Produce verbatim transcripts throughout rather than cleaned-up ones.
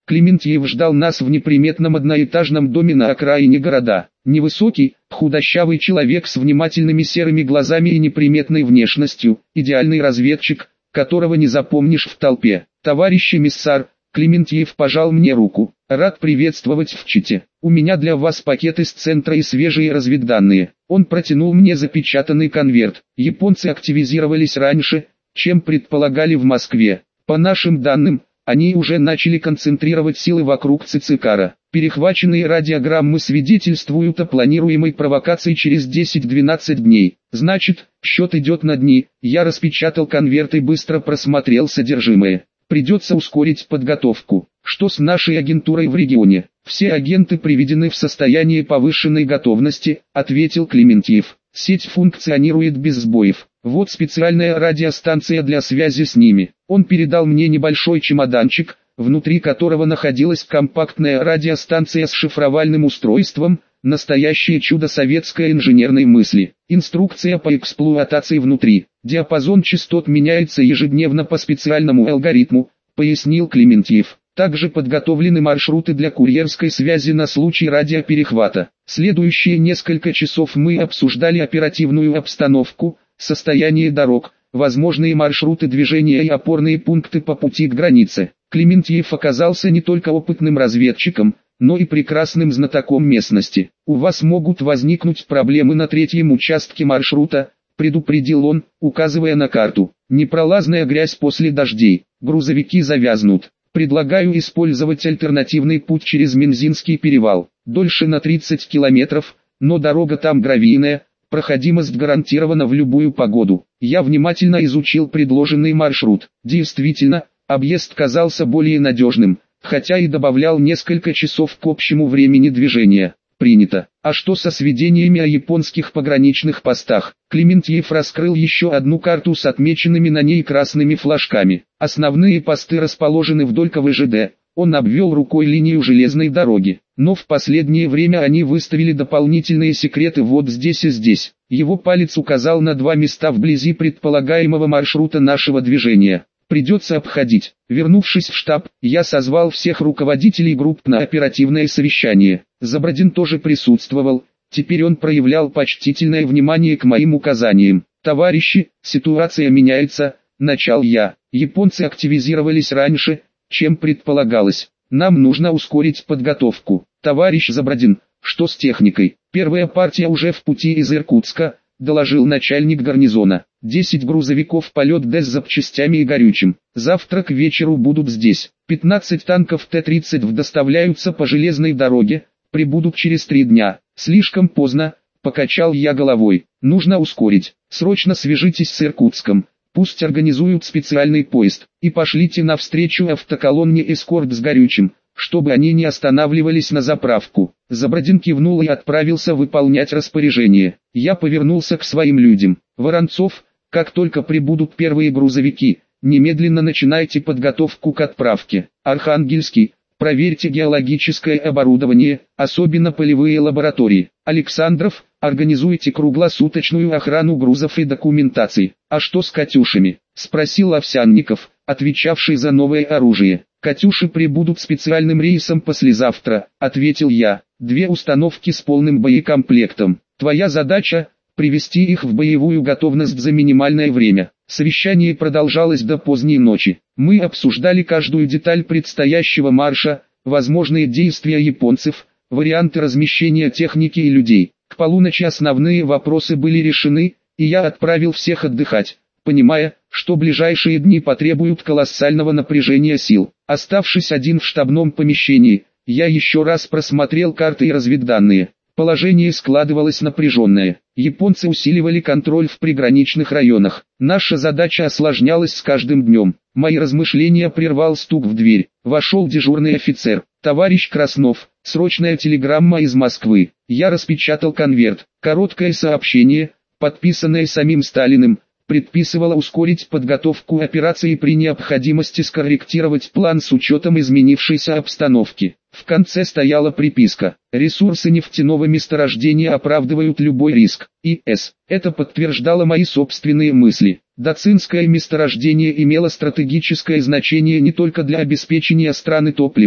Клементьев ждал нас в неприметном одноэтажном доме на окраине города. Невысокий, худощавый человек с внимательными серыми глазами и неприметной внешностью, идеальный разведчик, которого не запомнишь в толпе. «Товарищ эмиссар», Клементьев пожал мне руку. «Рад приветствовать в Чите. У меня для вас пакет из центра и свежие разведданные». Он протянул мне запечатанный конверт. Японцы активизировались раньше, чем предполагали в Москве. По нашим данным, они уже начали концентрировать силы вокруг Цицикара. Перехваченные радиограммы свидетельствуют о планируемой провокации через десять-двенадцать дней. Значит, счет идет на дни. Я распечатал конверт и быстро просмотрел содержимое. Придется ускорить подготовку. Что с нашей агентурой в регионе? Все агенты приведены в состояние повышенной готовности, ответил Клементьев. Сеть функционирует без сбоев. Вот специальная радиостанция для связи с ними. Он передал мне небольшой чемоданчик, внутри которого находилась компактная радиостанция с шифровальным устройством, настоящее чудо советской инженерной мысли. Инструкция по эксплуатации внутри. Диапазон частот меняется ежедневно по специальному алгоритму, пояснил Клементьев. Также подготовлены маршруты для курьерской связи на случай радиоперехвата. Следующие несколько часов мы обсуждали оперативную обстановку, состояние дорог, возможные маршруты движения и опорные пункты по пути к границе. Клементьев оказался не только опытным разведчиком, но и прекрасным знатоком местности. «У вас могут возникнуть проблемы на третьем участке маршрута», предупредил он, указывая на карту. «Непролазная грязь после дождей, грузовики завязнут. Предлагаю использовать альтернативный путь через Мензинский перевал. Дольше на тридцать километров, но дорога там гравийная, проходимость гарантирована в любую погоду». Я внимательно изучил предложенный маршрут. Действительно, объезд казался более надежным, хотя и добавлял несколько часов к общему времени движения. Принято. А что со сведениями о японских пограничных постах? Клементьев раскрыл еще одну карту с отмеченными на ней красными флажками. Основные посты расположены вдоль ка вэ жэ дэ. Он обвел рукой линию железной дороги. Но в последнее время они выставили дополнительные секреты вот здесь и здесь. Его палец указал на два места вблизи предполагаемого маршрута нашего движения. Придется обходить. Вернувшись в штаб, я созвал всех руководителей групп на оперативное совещание. Забродин тоже присутствовал. Теперь он проявлял почтительное внимание к моим указаниям. «Товарищи, ситуация меняется», — начал я. «Японцы активизировались раньше, чем предполагалось. Нам нужно ускорить подготовку. Товарищ Забродин, что с техникой? Первая партия уже в пути из Иркутска», — доложил начальник гарнизона. десять грузовиков полет Д с запчастями и горючим. Завтра к вечеру будут здесь. пятнадцать танков Т тридцать доставляются по железной дороге, прибудут через три дня. Слишком поздно, покачал я головой. Нужно ускорить. Срочно свяжитесь с Иркутском. Пусть организуют специальный поезд. И пошлите навстречу автоколонне эскорт с горючим, чтобы они не останавливались на заправку. Забродин кивнул и отправился выполнять распоряжение. Я повернулся к своим людям. Воронцов, как только прибудут первые грузовики, немедленно начинайте подготовку к отправке. Архангельский, проверьте геологическое оборудование, особенно полевые лаборатории. Александров, организуйте круглосуточную охрану грузов и документации. А что с «Катюшами?» — спросил Овсянников, отвечавший за новое оружие. «Катюши прибудут специальным рейсом послезавтра», — ответил я. «Две установки с полным боекомплектом. Твоя задача — привести их в боевую готовность за минимальное время». Совещание продолжалось до поздней ночи. Мы обсуждали каждую деталь предстоящего марша, возможные действия японцев, варианты размещения техники и людей. К полуночи основные вопросы были решены, и я отправил всех отдыхать, понимая, что ближайшие дни потребуют колоссального напряжения сил. Оставшись один в штабном помещении, я еще раз просмотрел карты и разведданные. Положение складывалось напряженное. Японцы усиливали контроль в приграничных районах. Наша задача осложнялась с каждым днем. Мои размышления прервал стук в дверь. Вошел дежурный офицер. «Товарищ Краснов, срочная телеграмма из Москвы». Я распечатал конверт. Короткое сообщение, подписанное самим Сталиным, предписывало ускорить подготовку операции и при необходимости скорректировать план с учетом изменившейся обстановки. В конце стояла приписка: «Ресурсы нефтяного месторождения оправдывают любой риск». И С. Это подтверждало мои собственные мысли. Дацинское месторождение имело стратегическое значение не только для обеспечения страны топливом,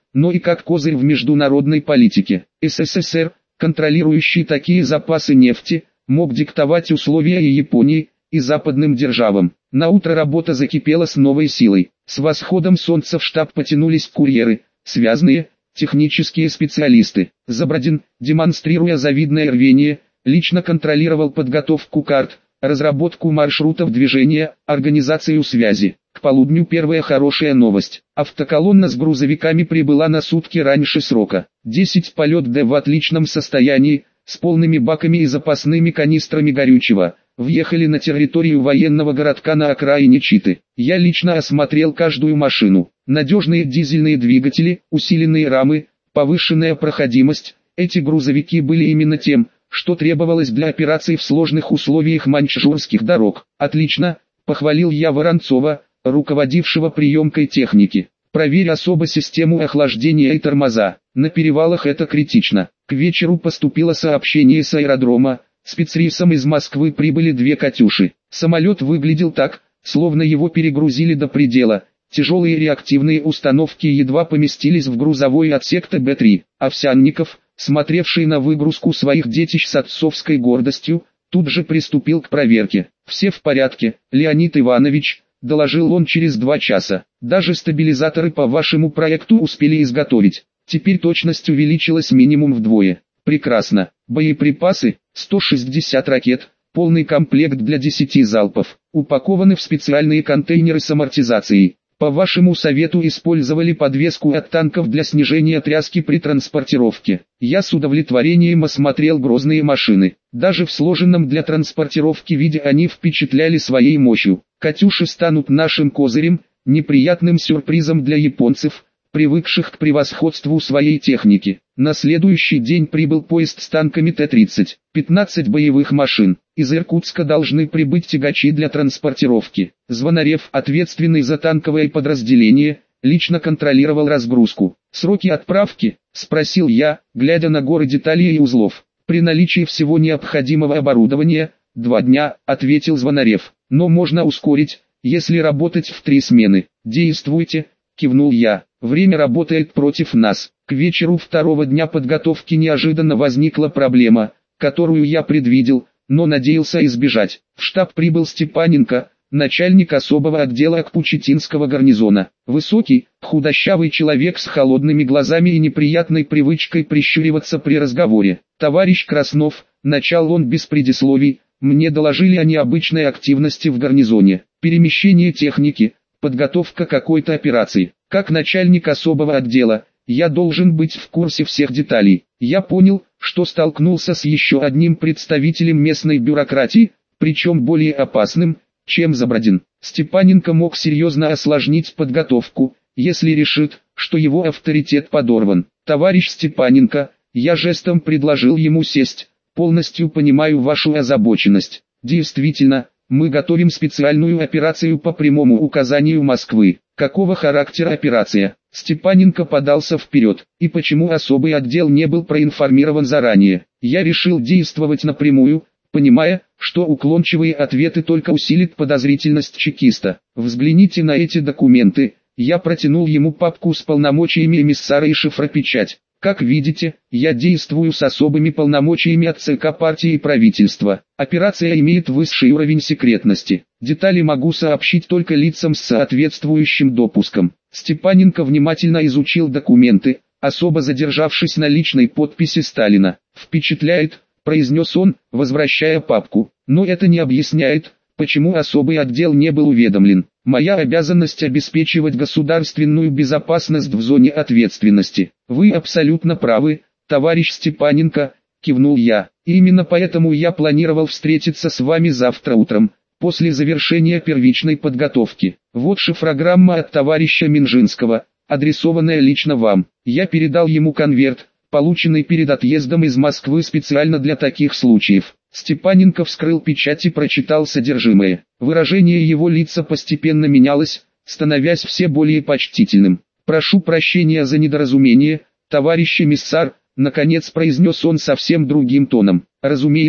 но и как козырь в международной политике. СССР, контролирующий такие запасы нефти, мог диктовать условия и Японии, и западным державам. Наутро работа закипела с новой силой. С восходом солнца в штаб потянулись курьеры, связные, технические специалисты. Забродин, демонстрируя завидное рвение, лично контролировал подготовку карт, разработку маршрутов движения, организацию связи. К полудню первая хорошая новость. Автоколонна с грузовиками прибыла на сутки раньше срока. десять полет Д в отличном состоянии, с полными баками и запасными канистрами горючего, въехали на территорию военного городка на окраине Читы. Я лично осмотрел каждую машину. Надежные дизельные двигатели, усиленные рамы, повышенная проходимость. Эти грузовики были именно тем, что требовалось для операций в сложных условиях маньчжурских дорог. Отлично, похвалил я Воронцова, руководившего приемкой техники. Проверь особо систему охлаждения и тормоза. На перевалах это критично. К вечеру поступило сообщение с аэродрома. Спецрейсом из Москвы прибыли две «Катюши». Самолет выглядел так, словно его перегрузили до предела. Тяжелые реактивные установки едва поместились в грузовой отсек Тэ Бэ три. Овсянников, смотревший на выгрузку своих детищ с отцовской гордостью, тут же приступил к проверке. «Все в порядке, Леонид Иванович», — доложил он через два часа. «Даже стабилизаторы по вашему проекту успели изготовить. Теперь точность увеличилась минимум вдвое. Прекрасно. Боеприпасы, сто шестьдесят ракет, полный комплект для десяти залпов, упакованы в специальные контейнеры с амортизацией. По вашему совету использовали подвеску от танков для снижения тряски при транспортировке. Я с удовлетворением осмотрел грозные машины. Даже в сложенном для транспортировки виде они впечатляли своей мощью. «Катюши» станут нашим козырем, неприятным сюрпризом для японцев, привыкших к превосходству своей техники. На следующий день прибыл поезд с танками Тэ тридцать, пятнадцать боевых машин. Из Иркутска должны прибыть тягачи для транспортировки. Звонарев, ответственный за танковое подразделение, лично контролировал разгрузку. «Сроки отправки?» – спросил я, глядя на горы деталей и узлов. «При наличии всего необходимого оборудования, два дня», – ответил Звонарев. «Но можно ускорить, если работать в три смены». «Действуйте», – кивнул я. «Время работает против нас». К вечеру второго дня подготовки неожиданно возникла проблема, которую я предвидел, но надеялся избежать. В штаб прибыл Степаненко, начальник особого отдела Акпучетинского гарнизона. Высокий, худощавый человек с холодными глазами и неприятной привычкой прищуриваться при разговоре. «Товарищ Краснов», — начал он без предисловий, — «мне доложили о необычной активности в гарнизоне. Перемещение техники, подготовка какой-то операции. Как начальник особого отдела, я должен быть в курсе всех деталей. Я понял, что столкнулся с еще одним представителем местной бюрократии, причем более опасным, чем Забродин. Степаненко мог серьезно осложнить подготовку, если решит, что его авторитет подорван. Товарищ Степаненко, я жестом предложил ему сесть, полностью понимаю вашу озабоченность. Действительно, мы готовим специальную операцию по прямому указанию Москвы. Какого характера операция? Степаненко подался вперед. И почему особый отдел не был проинформирован заранее? Я решил действовать напрямую, понимая, что уклончивые ответы только усилят подозрительность чекиста. Взгляните на эти документы. Я протянул ему папку с полномочиями эмиссара и шифропечать. Как видите, я действую с особыми полномочиями от ЦК партии и правительства. Операция имеет высший уровень секретности. Детали могу сообщить только лицам с соответствующим допуском. Степаненко внимательно изучил документы, особо задержавшись на личной подписи Сталина. «Впечатляет», — произнес он, возвращая папку. «Но это не объясняет, почему особый отдел не был уведомлен. Моя обязанность обеспечивать государственную безопасность в зоне ответственности». «Вы абсолютно правы, товарищ Степаненко», — кивнул я. «Именно поэтому я планировал встретиться с вами завтра утром, после завершения первичной подготовки. Вот шифрограмма от товарища Минжинского, адресованная лично вам». Я передал ему конверт, полученный перед отъездом из Москвы специально для таких случаев. Степаненко вскрыл печать и прочитал содержимое. Выражение его лица постепенно менялось, становясь все более почтительным. «Прошу прощения за недоразумение, товарищ эмиссар», — наконец произнес он совсем другим тоном. «Разумеется,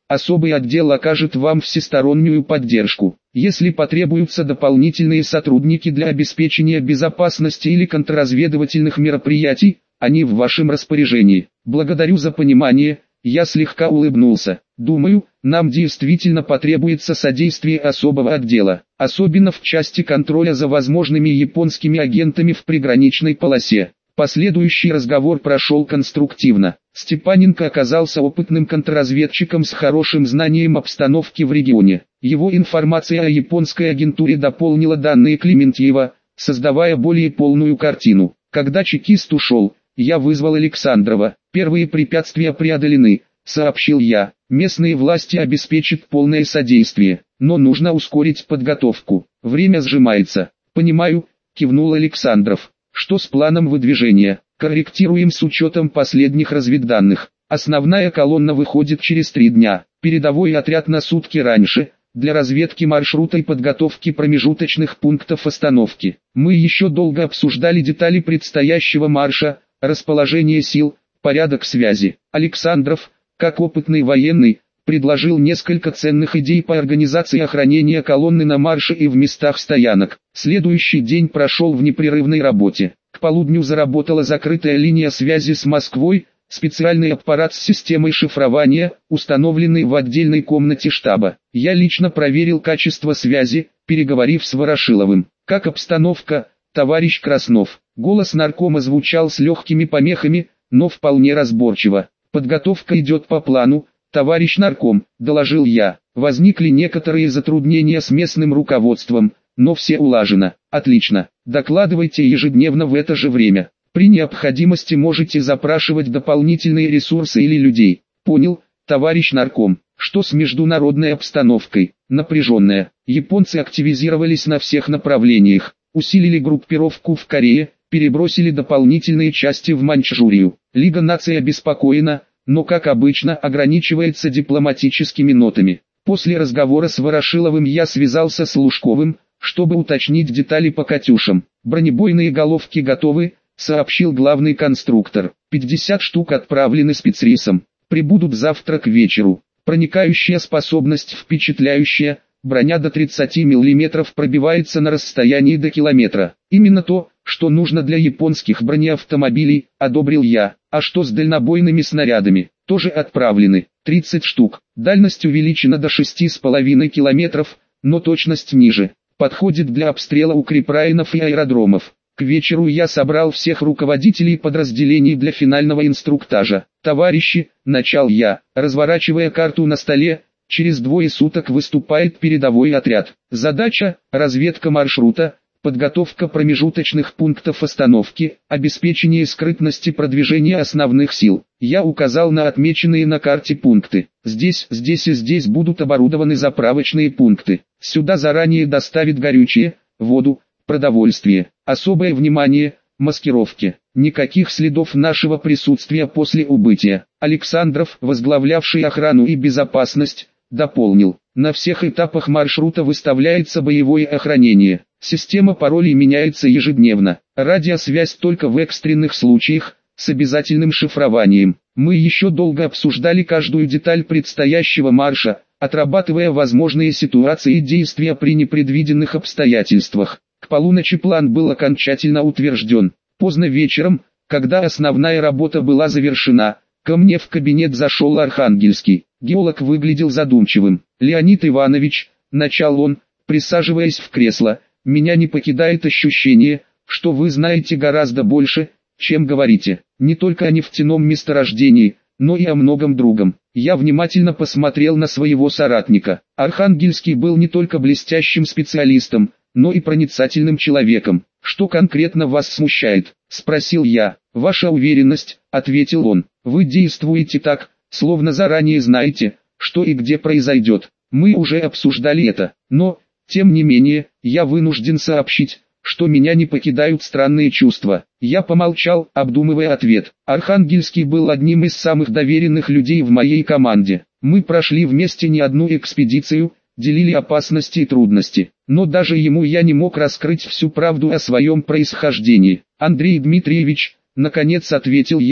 Особый отдел окажет вам всестороннюю поддержку. Если потребуются дополнительные сотрудники для обеспечения безопасности или контрразведывательных мероприятий, они в вашем распоряжении. Благодарю за понимание, я слегка улыбнулся. Думаю, нам действительно потребуется содействие особого отдела, особенно в части контроля за возможными японскими агентами в приграничной полосе. Последующий разговор прошел конструктивно. Степаненко оказался опытным контрразведчиком с хорошим знанием обстановки в регионе. Его информация о японской агентуре дополнила данные Клементьева, создавая более полную картину. Когда чекист ушел, я вызвал Александрова. Первые препятствия преодолены, сообщил я. Местные власти обеспечат полное содействие, но нужно ускорить подготовку. Время сжимается. Понимаю, кивнул Александров. Что с планом выдвижения? Корректируем с учетом последних разведданных. Основная колонна выходит через три дня. Передовой отряд на сутки раньше, для разведки маршрута и подготовки промежуточных пунктов остановки. Мы еще долго обсуждали детали предстоящего марша, расположение сил, порядок связи. Александров, как опытный военный, предложил несколько ценных идей по организации охранения колонны на марше и в местах стоянок. Следующий день прошел в непрерывной работе. К полудню заработала закрытая линия связи с Москвой, специальный аппарат с системой шифрования, установленный в отдельной комнате штаба. Я лично проверил качество связи, переговорив с Ворошиловым. «Как обстановка, товарищ Краснов?» Голос наркома звучал с легкими помехами, но вполне разборчиво. «Подготовка идет по плану, товарищ нарком», — доложил я. «Возникли некоторые затруднения с местным руководством, но все улажено». «Отлично. Докладывайте ежедневно в это же время. При необходимости можете запрашивать дополнительные ресурсы или людей». «Понял, товарищ нарком». «Что с международной обстановкой?» «Напряженная. Японцы активизировались на всех направлениях, усилили группировку в Корее, перебросили дополнительные части в Маньчжурию. Лига наций обеспокоена, но, как обычно, ограничивается дипломатическими нотами». После разговора с Ворошиловым я связался с Лужковым, чтобы уточнить детали по «Катюшам». «Бронебойные головки готовы», — сообщил главный конструктор. пятьдесят штук отправлены спецрейсом. Прибудут завтра к вечеру. Проникающая способность впечатляющая, броня до тридцати миллиметров пробивается на расстоянии до километра. Именно то, что нужно для японских бронеавтомобилей, одобрил я. А что с дальнобойными снарядами? Тоже отправлены. тридцать штук. Дальность увеличена до шести с половиной километров, но точность ниже. Подходит для обстрела укрепрайонов и аэродромов. К вечеру я собрал всех руководителей подразделений для финального инструктажа. «Товарищи», — начал я, разворачивая карту на столе, — «через двое суток выступает передовой отряд. Задача — разведка маршрута, подготовка промежуточных пунктов остановки, обеспечение скрытности продвижения основных сил». Я указал на отмеченные на карте пункты. Здесь, здесь и здесь будут оборудованы заправочные пункты. Сюда заранее доставят горючее, воду, продовольствие. Особое внимание – маскировке. Никаких следов нашего присутствия после убытия. Александров, возглавлявший охрану и безопасность, дополнил. На всех этапах маршрута выставляется боевое охранение. Система паролей меняется ежедневно. Радиосвязь только в экстренных случаях, с обязательным шифрованием. Мы еще долго обсуждали каждую деталь предстоящего марша, отрабатывая возможные ситуации и действия при непредвиденных обстоятельствах. К полуночи план был окончательно утвержден. Поздно вечером, когда основная работа была завершена, ко мне в кабинет зашел Архангельский. Геолог выглядел задумчивым. «Леонид Иванович», — начал он, присаживаясь в кресло, — «меня не покидает ощущение, что вы знаете гораздо больше, чем говорите, не только о нефтяном месторождении, но и о многом другом». Я внимательно посмотрел на своего соратника. Архангельский был не только блестящим специалистом, но и проницательным человеком. «Что конкретно вас смущает?» – спросил я. «Ваша уверенность», – ответил он. «Вы действуете так, словно заранее знаете, что и где произойдет. Мы уже обсуждали это, но, тем не менее, я вынужден сообщить, что меня не покидают странные чувства». Я помолчал, обдумывая ответ. Архангельский был одним из самых доверенных людей в моей команде. Мы прошли вместе не одну экспедицию, делили опасности и трудности, но даже ему я не мог раскрыть всю правду о своем происхождении. «Андрей Дмитриевич», — наконец ответил я,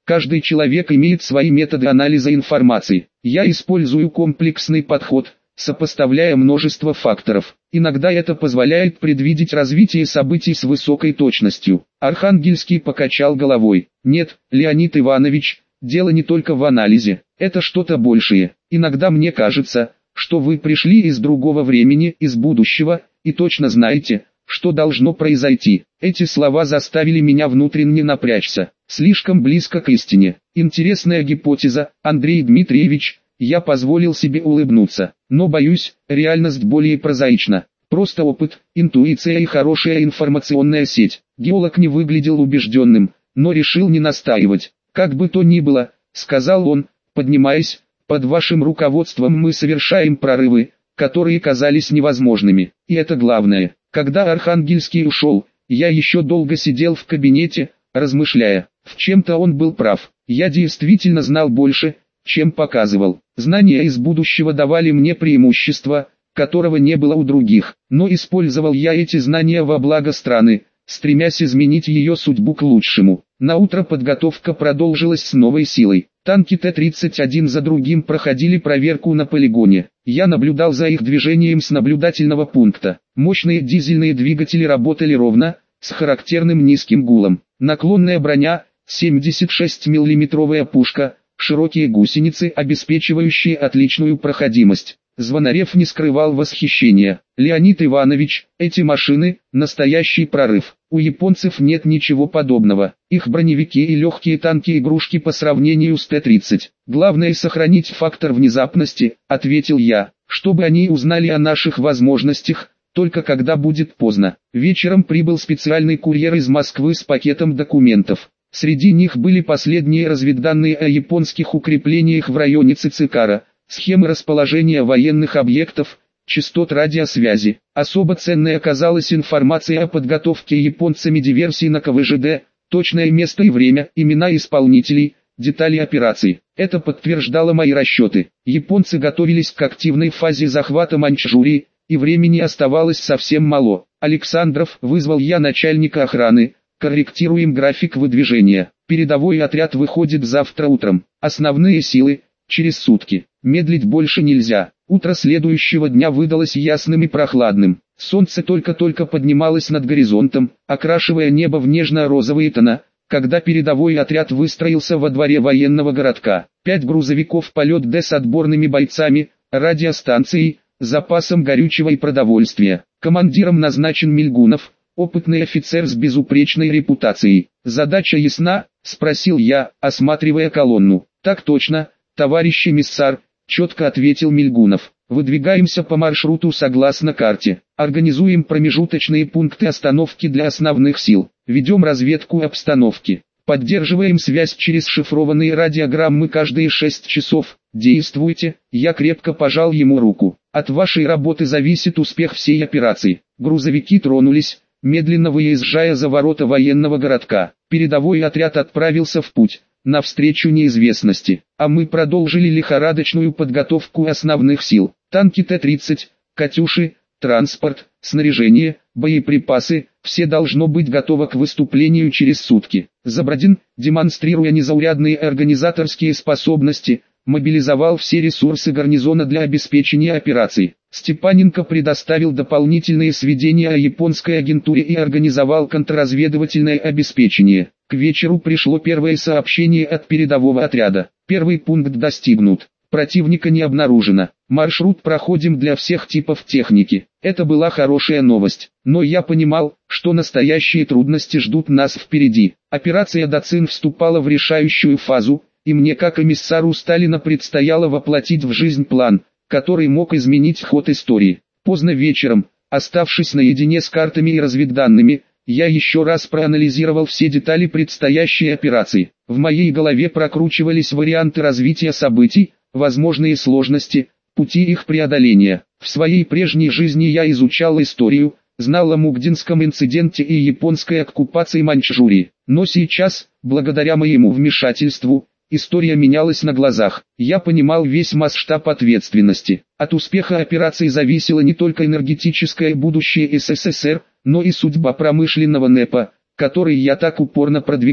Каждый человек имеет свои методы анализа информации. Я использую комплексный подход, сопоставляя множество факторов. Иногда это позволяет предвидеть развитие событий с высокой точностью. Архангельский покачал головой. Нет, Леонид Иванович, дело не только в анализе. Это что-то большее. Иногда мне кажется, что вы пришли из другого времени, из будущего, и точно знаете, что должно произойти. Эти слова заставили меня внутренне напрячься. Слишком близко к истине. Интересная гипотеза, Андрей Дмитриевич. Я позволил себе улыбнуться. Но боюсь, реальность более прозаична. Просто опыт, интуиция и хорошая информационная сеть. Геолог не выглядел убежденным, но решил не настаивать. Как бы то ни было, сказал он, поднимаясь, под вашим руководством мы совершаем прорывы, которые казались невозможными. И это главное. Когда Архангельский ушел, я еще долго сидел в кабинете, размышляя. В чем-то он был прав. Я действительно знал больше, чем показывал. Знания из будущего давали мне преимущество, которого не было у других. Но использовал я эти знания во благо страны, стремясь изменить ее судьбу к лучшему. Наутро подготовка продолжилась с новой силой. Танки Т тридцать один за другим проходили проверку на полигоне. Я наблюдал за их движением с наблюдательного пункта. Мощные дизельные двигатели работали ровно, с характерным низким гулом. Наклонная броня, семьдесят шесть миллиметровая пушка, широкие гусеницы, обеспечивающие отличную проходимость. Звонарев не скрывал восхищения. Леонид Иванович, эти машины – настоящий прорыв. У японцев нет ничего подобного. Их броневики и легкие танки – игрушки по сравнению с Т тридцать. Главное сохранить фактор внезапности, ответил я, чтобы они узнали о наших возможностях, только когда будет поздно. Вечером прибыл специальный курьер из Москвы с пакетом документов. Среди них были последние разведданные о японских укреплениях в районе Цицикара, схемы расположения военных объектов, частот радиосвязи. Особо ценной оказалась информация о подготовке японцами диверсий на К В Ж Д, точное место и время, имена исполнителей, детали операций. Это подтверждало мои расчеты. Японцы готовились к активной фазе захвата Маньчжурии, и времени оставалось совсем мало. Александров, вызвал я начальника охраны, корректируем график выдвижения. Передовой отряд выходит завтра утром. Основные силы – через сутки. Медлить больше нельзя. Утро следующего дня выдалось ясным и прохладным. Солнце только-только поднималось над горизонтом, окрашивая небо в нежно-розовые тона, когда передовой отряд выстроился во дворе военного городка. Пять грузовиков полет Д с отборными бойцами, радиостанцией, запасом горючего и продовольствия. Командиром назначен Мильгунов, опытный офицер с безупречной репутацией. «Задача ясна?» – спросил я, осматривая колонну. «Так точно, товарищ эмиссар», – четко ответил Мильгунов. «Выдвигаемся по маршруту согласно карте. Организуем промежуточные пункты остановки для основных сил. Ведем разведку обстановки. Поддерживаем связь через шифрованные радиограммы каждые шесть часов. Действуйте». Я крепко пожал ему руку. «От вашей работы зависит успех всей операции». Грузовики тронулись, медленно выезжая за ворота военного городка. Передовой отряд отправился в путь, навстречу неизвестности, а мы продолжили лихорадочную подготовку основных сил. Танки Т тридцать, «Катюши», транспорт, снаряжение, боеприпасы – все должно быть готово к выступлению через сутки. Забродин, демонстрируя незаурядные организаторские способности, мобилизовал все ресурсы гарнизона для обеспечения операций. Степаненко предоставил дополнительные сведения о японской агентуре и организовал контрразведывательное обеспечение. К вечеру пришло первое сообщение от передового отряда. Первый пункт достигнут. Противника не обнаружено. Маршрут проходим для всех типов техники. Это была хорошая новость. Но я понимал, что настоящие трудности ждут нас впереди. Операция Дацин вступала в решающую фазу, и мне как эмиссару Сталина предстояло воплотить в жизнь план, который мог изменить ход истории. Поздно вечером, оставшись наедине с картами и разведданными, я еще раз проанализировал все детали предстоящей операции. В моей голове прокручивались варианты развития событий, возможные сложности, пути их преодоления. В своей прежней жизни я изучал историю, знал о Мугдинском инциденте и японской оккупации Маньчжурии. Но сейчас, благодаря моему вмешательству, история менялась на глазах. Я понимал весь масштаб ответственности. От успеха операции зависело не только энергетическое будущее С С С Р, но и судьба промышленного НЭПа, который я так упорно продвигал.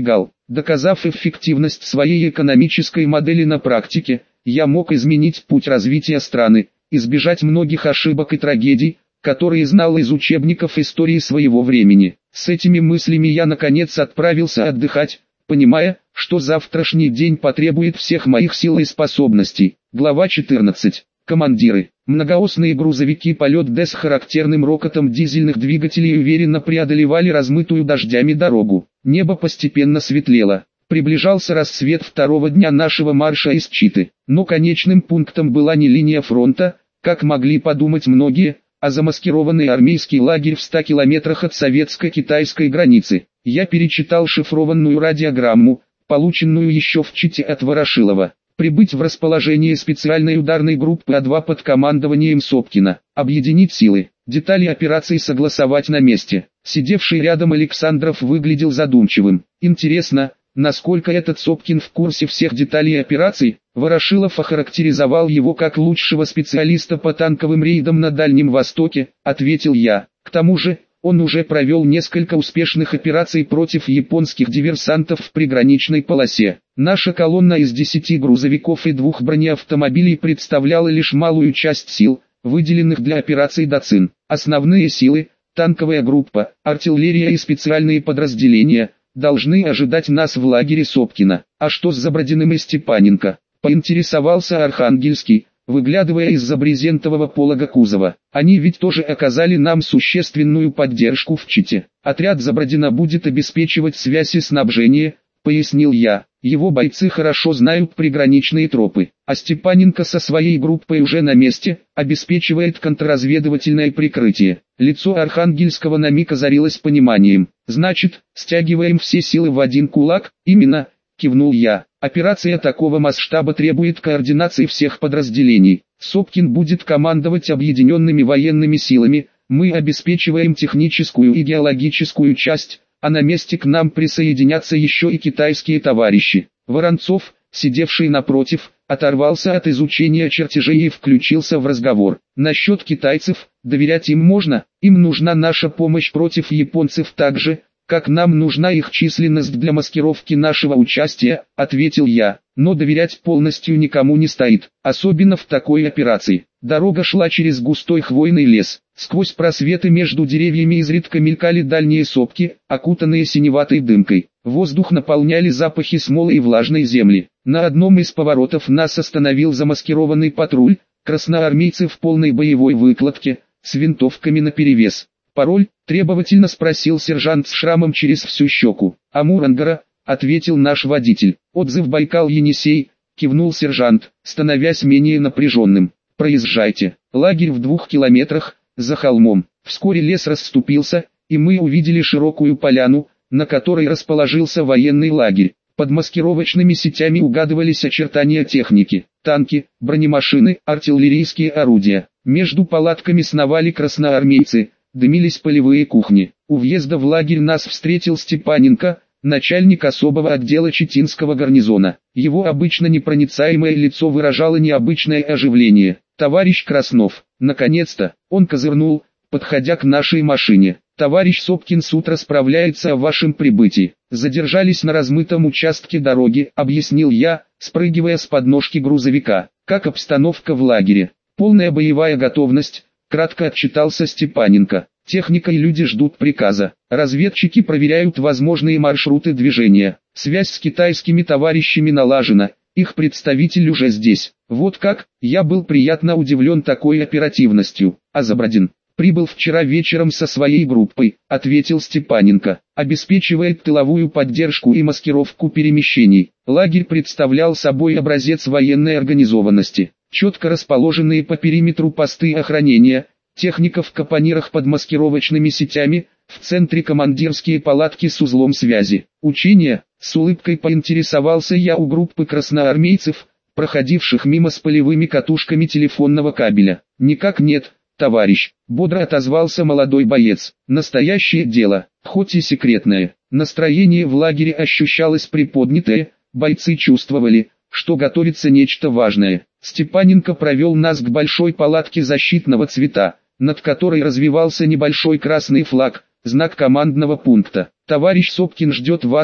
Доказав эффективность своей экономической модели на практике, я мог изменить путь развития страны, избежать многих ошибок и трагедий, которые знал из учебников истории своего времени. С этими мыслями я наконец отправился отдыхать, понимая, что завтрашний день потребует всех моих сил и способностей. Глава четырнадцать. Командиры. Многоосные грузовики полет Д с характерным рокотом дизельных двигателей уверенно преодолевали размытую дождями дорогу. Небо постепенно светлело. Приближался рассвет второго дня нашего марша из Читы. Но конечным пунктом была не линия фронта, как могли подумать многие, а замаскированный армейский лагерь в ста километрах от советско-китайской границы. Я перечитал шифрованную радиограмму, полученную еще в Чите от Ворошилова. Прибыть в расположение специальной ударной группы А два под командованием Сопкина. Объединить силы. Детали операции согласовать на месте. Сидевший рядом Александров выглядел задумчивым. Интересно, насколько этот Сопкин в курсе всех деталей операции? Ворошилов охарактеризовал его как лучшего специалиста по танковым рейдам на Дальнем Востоке, ответил я. К тому же, он уже провел несколько успешных операций против японских диверсантов в приграничной полосе. Наша колонна из десяти грузовиков и двух бронеавтомобилей представляла лишь малую часть сил, выделенных для операций Дацин. Основные силы, танковая группа, артиллерия и специальные подразделения, должны ожидать нас в лагере Сопкина. А что с Забродиным и Степаненко? Поинтересовался Архангельский, выглядывая из-за брезентового полога кузова. Они ведь тоже оказали нам существенную поддержку в Чите. Отряд Забродина будет обеспечивать связь и снабжение, пояснил я. Его бойцы хорошо знают приграничные тропы, а Степаненко со своей группой уже на месте, обеспечивает контрразведывательное прикрытие. Лицо Архангельского на миг озарилось пониманием. Значит, стягиваем все силы в один кулак? Именно, кивнул я. Операция такого масштаба требует координации всех подразделений. Сопкин будет командовать объединенными военными силами, мы обеспечиваем техническую и геологическую часть, а на месте к нам присоединятся еще и китайские товарищи. Воронцов, сидевший напротив, оторвался от изучения чертежей и включился в разговор. Насчет китайцев, доверять им можно, им нужна наша помощь против японцев так же, как нам нужна их численность для маскировки нашего участия, ответил я. Но доверять полностью никому не стоит, особенно в такой операции. Дорога шла через густой хвойный лес. Сквозь просветы между деревьями изредка мелькали дальние сопки, окутанные синеватой дымкой. Воздух наполняли запахи смолы и влажной земли. На одном из поворотов нас остановил замаскированный патруль, красноармейцы в полной боевой выкладке, с винтовками наперевес. «Пароль?» – требовательно спросил сержант с шрамом через всю щеку. «Амурангара», – ответил наш водитель. «Отзыв Байкал-Енисей», – кивнул сержант, становясь менее напряженным. «Проезжайте. Лагерь в двух километрах, за холмом». Вскоре лес расступился, и мы увидели широкую поляну, на которой расположился военный лагерь. Под маскировочными сетями угадывались очертания техники, танки, бронемашины, артиллерийские орудия. Между палатками сновали красноармейцы, дымились полевые кухни. У въезда в лагерь нас встретил Степаненко, начальник особого отдела Читинского гарнизона. Его обычно непроницаемое лицо выражало необычное оживление. «Товарищ Краснов, наконец-то!» Он козырнул, подходя к нашей машине. «Товарищ Сопкин с утра справляется о вашем прибытии. Задержались на размытом участке дороги», — объяснил я, спрыгивая с подножки грузовика. «Как обстановка в лагере?» «Полная боевая готовность», — кратко отчитался Степаненко. «Техника и люди ждут приказа. Разведчики проверяют возможные маршруты движения. Связь с китайскими товарищами налажена, их представитель уже здесь». Вот как, я был приятно удивлен такой оперативностью. «А Забродин прибыл вчера вечером со своей группой», — ответил Степаненко. «Обеспечивает тыловую поддержку и маскировку перемещений». Лагерь представлял собой образец военной организованности. Четко расположенные по периметру посты охранения, техника в капонирах под маскировочными сетями, в центре командирские палатки с узлом связи. Учения, с улыбкой поинтересовался я у группы красноармейцев, проходивших мимо с полевыми катушками телефонного кабеля. «Никак нет, товарищ», — бодро отозвался молодой боец. «Настоящее дело, хоть и секретное». Настроение в лагере ощущалось приподнятое, бойцы чувствовали, что готовится нечто важное. Степаненко провел нас к большой палатке защитного цвета, над которой развивался небольшой красный флаг, знак командного пункта. «Товарищ Сопкин ждет вас», —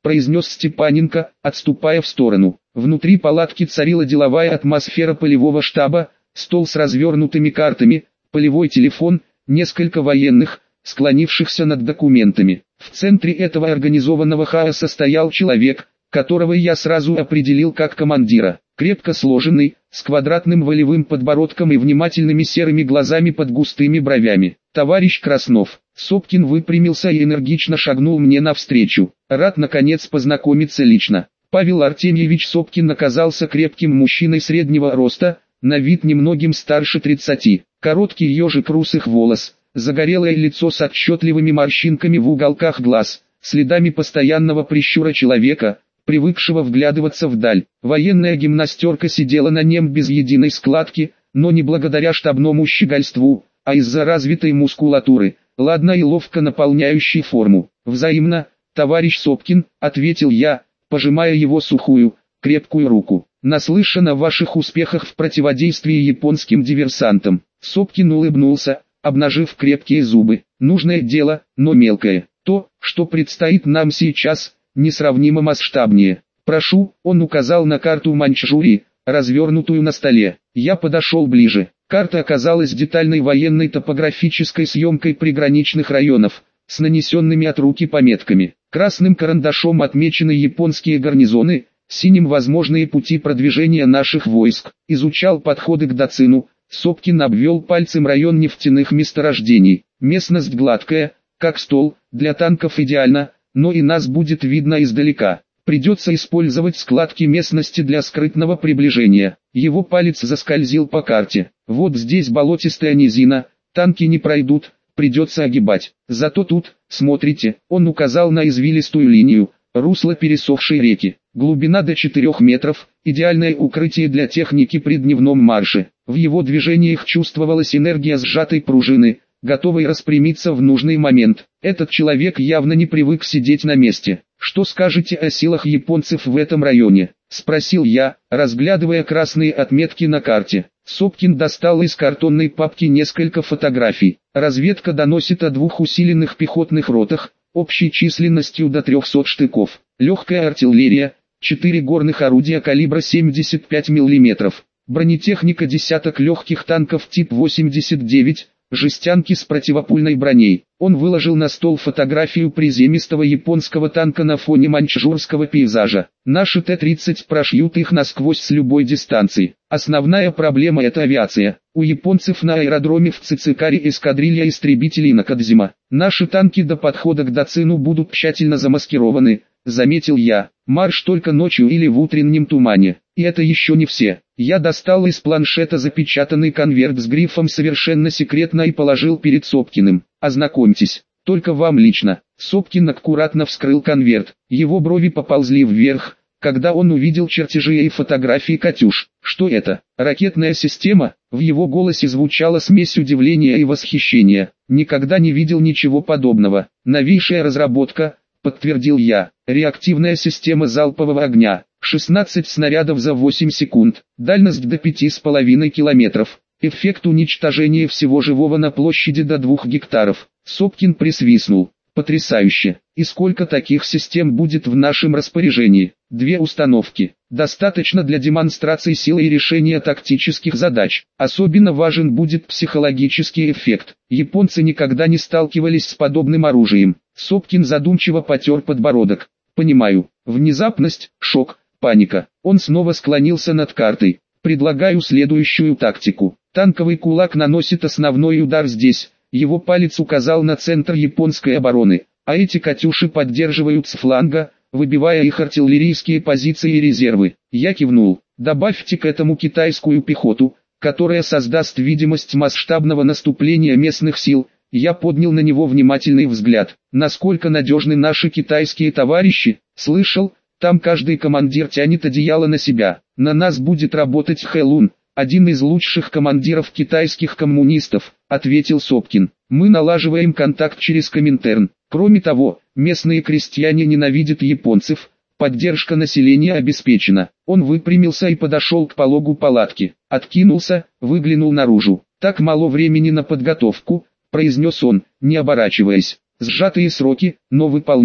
произнес Степаненко, отступая в сторону. Внутри палатки царила деловая атмосфера полевого штаба, стол с развернутыми картами, полевой телефон, несколько военных, склонившихся над документами. В центре этого организованного хаоса стоял человек, которого я сразу определил как командира. Крепко сложенный, с квадратным волевым подбородком и внимательными серыми глазами под густыми бровями. «Товарищ Краснов». Сопкин выпрямился и энергично шагнул мне навстречу. «Рад наконец познакомиться лично». Павел Артемьевич Сопкин оказался крепким мужчиной среднего роста, на вид немногим старше тридцати. Короткий ежик русых волос, загорелое лицо с отчетливыми морщинками в уголках глаз, следами постоянного прищура человека, привыкшего вглядываться вдаль. Военная гимнастерка сидела на нем без единой складки, но не благодаря штабному щегольству, а из-за развитой мускулатуры, ладно и ловко наполняющей форму. «Взаимно, товарищ Сопкин», — ответил я, пожимая его сухую, крепкую руку. «Наслышан о ваших успехах в противодействии японским диверсантам». Сопкин улыбнулся, обнажив крепкие зубы. «Нужное дело, но мелкое. То, что предстоит нам сейчас, несравнимо масштабнее. Прошу», — он указал на карту Маньчжурии, развернутую на столе. Я подошел ближе. Карта оказалась детальной военной топографической съемкой приграничных районов, с нанесенными от руки пометками. Красным карандашом отмечены японские гарнизоны, синим возможные пути продвижения наших войск. Изучал подходы к Дацину, Сопкин обвел пальцем район нефтяных месторождений. Местность гладкая, как стол, для танков идеально, но и нас будет видно издалека. Придется использовать складки местности для скрытного приближения. Его палец заскользил по карте. Вот здесь болотистая низина, танки не пройдут, придется огибать. Зато тут, смотрите, он указал на извилистую линию, русло пересохшей реки. Глубина до четырёх метров, идеальное укрытие для техники при дневном марше. В его движениях чувствовалась энергия сжатой пружины, готовый распрямиться в нужный момент. Этот человек явно не привык сидеть на месте. «Что скажете о силах японцев в этом районе?» — спросил я, разглядывая красные отметки на карте. Сопкин достал из картонной папки несколько фотографий. Разведка доносит о двух усиленных пехотных ротах, общей численностью до трехсот штыков. Легкая артиллерия, четыре горных орудия калибра семьдесят пять миллиметров. Бронетехника десяток легких танков тип восемьдесят девять, жестянки с противопульной броней. Он выложил на стол фотографию приземистого японского танка на фоне маньчжурского пейзажа. Наши Т тридцать прошьют их насквозь с любой дистанции. Основная проблема — это авиация. У японцев на аэродроме в Цицикаре эскадрилья истребителей Накадзима. Наши танки до подхода к Дацину будут тщательно замаскированы, заметил я. Марш только ночью или в утреннем тумане. И это еще не все. Я достал из планшета запечатанный конверт с грифом «Совершенно секретно» и положил перед Сопкиным. «Ознакомьтесь, только вам лично». Сопкин аккуратно вскрыл конверт. Его брови поползли вверх, когда он увидел чертежи и фотографии «Катюш». «Что это? Ракетная система?» В его голосе звучала смесь удивления и восхищения. «Никогда не видел ничего подобного. Новейшая разработка», — подтвердил я. «Реактивная система залпового огня. шестнадцать снарядов за восемь секунд. Дальность до пяти с половиной километров. Эффект уничтожения всего живого на площади до двух гектаров». Сопкин присвистнул. «Потрясающе! И сколько таких систем будет в нашем распоряжении?» «Две установки. Достаточно для демонстрации силы и решения тактических задач. Особенно важен будет психологический эффект. Японцы никогда не сталкивались с подобным оружием». Сопкин задумчиво потер подбородок. «Понимаю. Внезапность, шок, паника». Он снова склонился над картой. «Предлагаю следующую тактику. Танковый кулак наносит основной удар здесь». Его палец указал на центр японской обороны, а эти «Катюши» поддерживают с фланга, выбивая их артиллерийские позиции и резервы. Я кивнул. «Добавьте к этому китайскую пехоту, которая создаст видимость масштабного наступления местных сил». Я поднял на него внимательный взгляд. «Насколько надежны наши китайские товарищи?» «Слышал, там каждый командир тянет одеяло на себя. На нас будет работать Хэлун, один из лучших командиров китайских коммунистов», — ответил Сопкин. «Мы налаживаем контакт через Коминтерн. Кроме того, местные крестьяне ненавидят японцев, поддержка населения обеспечена». Он выпрямился и подошел к пологу палатки. Откинулся, выглянул наружу. «Так мало времени на подготовку», — произнес он, не оборачиваясь. «Сжатые сроки, но выполнимо.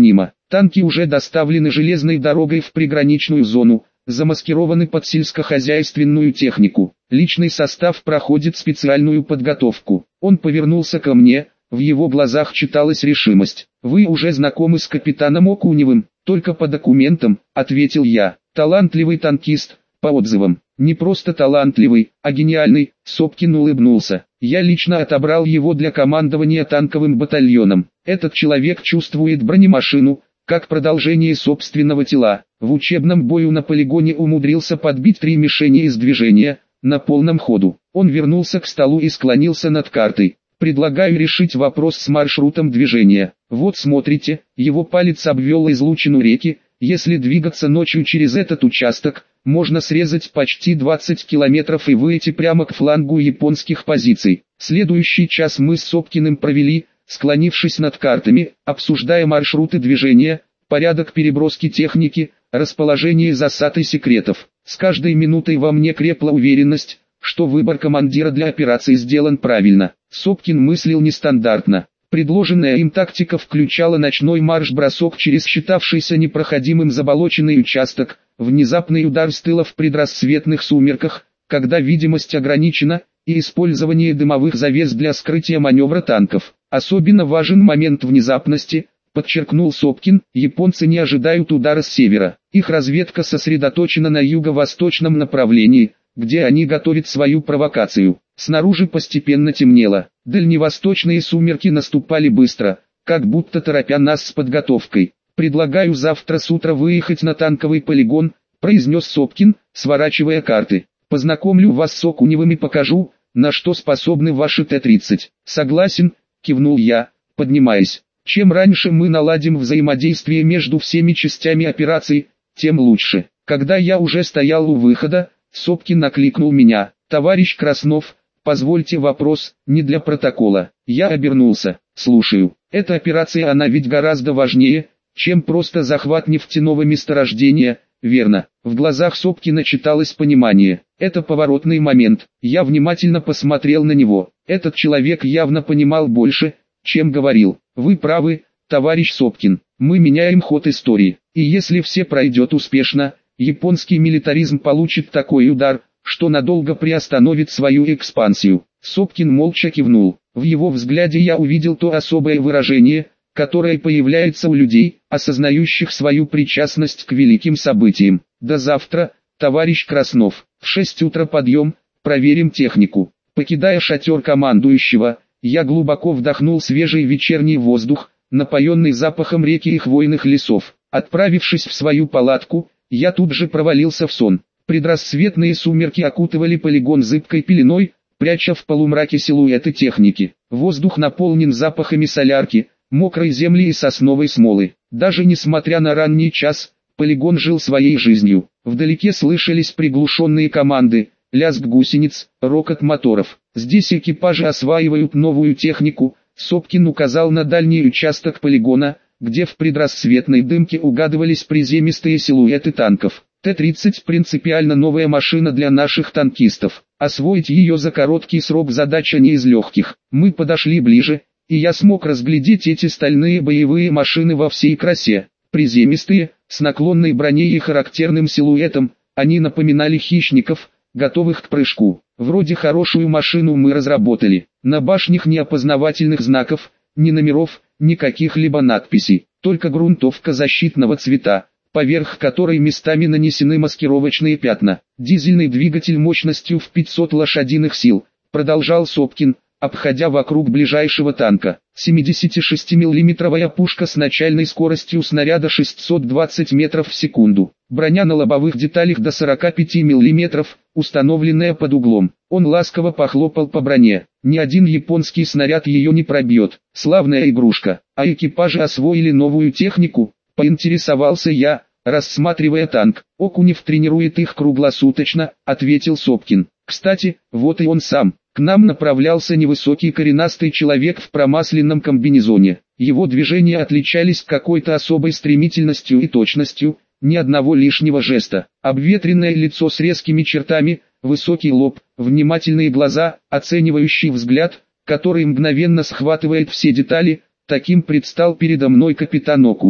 Танки уже доставлены железной дорогой в приграничную зону, замаскированы под сельскохозяйственную технику. Личный состав проходит специальную подготовку. Он повернулся ко мне, в его глазах читалась решимость. «Вы уже знакомы с капитаном Окуневым?» «Только по документам», — ответил я. «Талантливый танкист, по отзывам. Не просто талантливый, а гениальный», — Сопкин улыбнулся. «Я лично отобрал его для командования танковым батальоном. Этот человек чувствует бронемашину, как продолжение собственного тела. В учебном бою на полигоне умудрился подбить три мишени из движения, на полном ходу. Он вернулся к столу и склонился над картой. Предлагаю решить вопрос с маршрутом движения. Вот смотрите, его палец обвел излучину реки. Если двигаться ночью через этот участок, можно срезать почти двадцать километров и выйти прямо к флангу японских позиций. Следующий час мы с Сопкиным провели, склонившись над картами, обсуждая маршруты движения, порядок переброски техники, расположение засад и секретов. С каждой минутой во мне крепла уверенность, что выбор командира для операции сделан правильно. Сопкин мыслил нестандартно. Предложенная им тактика включала ночной марш-бросок через считавшийся непроходимым заболоченный участок, внезапный удар с тыла в предрассветных сумерках, когда видимость ограничена, и использование дымовых завес для скрытия маневра танков. Особенно важен момент внезапности, подчеркнул Сопкин, японцы не ожидают удара с севера. Их разведка сосредоточена на юго-восточном направлении, где они готовят свою провокацию. Снаружи постепенно темнело. Дальневосточные сумерки наступали быстро, как будто торопя нас с подготовкой. «Предлагаю завтра с утра выехать на танковый полигон», — произнес Сопкин, сворачивая карты. «Познакомлю вас с Окуневым и покажу, на что способны ваши Т тридцать. «Согласен», — кивнул я, поднимаясь. «Чем раньше мы наладим взаимодействие между всеми частями операции, тем лучше». Когда я уже стоял у выхода, Сопкин окликнул меня. «Товарищ Краснов, позвольте вопрос, не для протокола». Я обернулся. «Слушаю. Эта операция, она ведь гораздо важнее, чем просто захват нефтяного месторождения, верно?» В глазах Сопкина читалось понимание. Это поворотный момент. Я внимательно посмотрел на него. Этот человек явно понимал больше, чем говорил. «Вы правы, товарищ Сопкин. Мы меняем ход истории. И если все пройдет успешно, японский милитаризм получит такой удар, что надолго приостановит свою экспансию». Сопкин молча кивнул. В его взгляде я увидел то особое выражение, которое появляется у людей, осознающих свою причастность к великим событиям. «До завтра, товарищ Краснов. В шесть утра подъем, проверим технику». Покидая шатер командующего, я глубоко вдохнул свежий вечерний воздух, напоенный запахом реки и хвойных лесов. Отправившись в свою палатку, я тут же провалился в сон. Предрассветные сумерки окутывали полигон зыбкой пеленой, пряча в полумраке силуэты техники. Воздух наполнен запахами солярки, мокрой земли и сосновой смолы. Даже несмотря на ранний час, полигон жил своей жизнью. Вдалеке слышались приглушенные команды, лязг гусениц, рокот моторов. Здесь экипажи осваивают новую технику. Сопкин указал на дальний участок полигона, где в предрассветной дымке угадывались приземистые силуэты танков. Т тридцать принципиально новая машина для наших танкистов. Освоить ее за короткий срок задача не из легких. Мы подошли ближе, и я смог разглядеть эти стальные боевые машины во всей красе. Приземистые, с наклонной броней и характерным силуэтом, они напоминали хищников, готовых к прыжку. Вроде хорошую машину мы разработали. На башнях ни опознавательных знаков, ни номеров, ни каких-либо надписей. Только грунтовка защитного цвета, поверх которой местами нанесены маскировочные пятна. Дизельный двигатель мощностью в пятьсот лошадиных сил, продолжал Сопкин, обходя вокруг ближайшего танка. семидесятишестимиллиметровая пушка с начальной скоростью снаряда шестьсот двадцать метров в секунду. Броня на лобовых деталях до сорока пяти миллиметров, установленная под углом. Он ласково похлопал по броне. Ни один японский снаряд ее не пробьет. Славная игрушка. А экипажи освоили новую технику? Поинтересовался я, рассматривая танк. Окунев тренирует их круглосуточно, ответил Сопкин. Кстати, вот и он сам. К нам направлялся невысокий коренастый человек в промасленном комбинезоне. Его движения отличались какой-то особой стремительностью и точностью, ни одного лишнего жеста. Обветренное лицо с резкими чертами, высокий лоб, внимательные глаза, оценивающий взгляд, который мгновенно схватывает все детали, таким предстал передо мной капитан Окунев.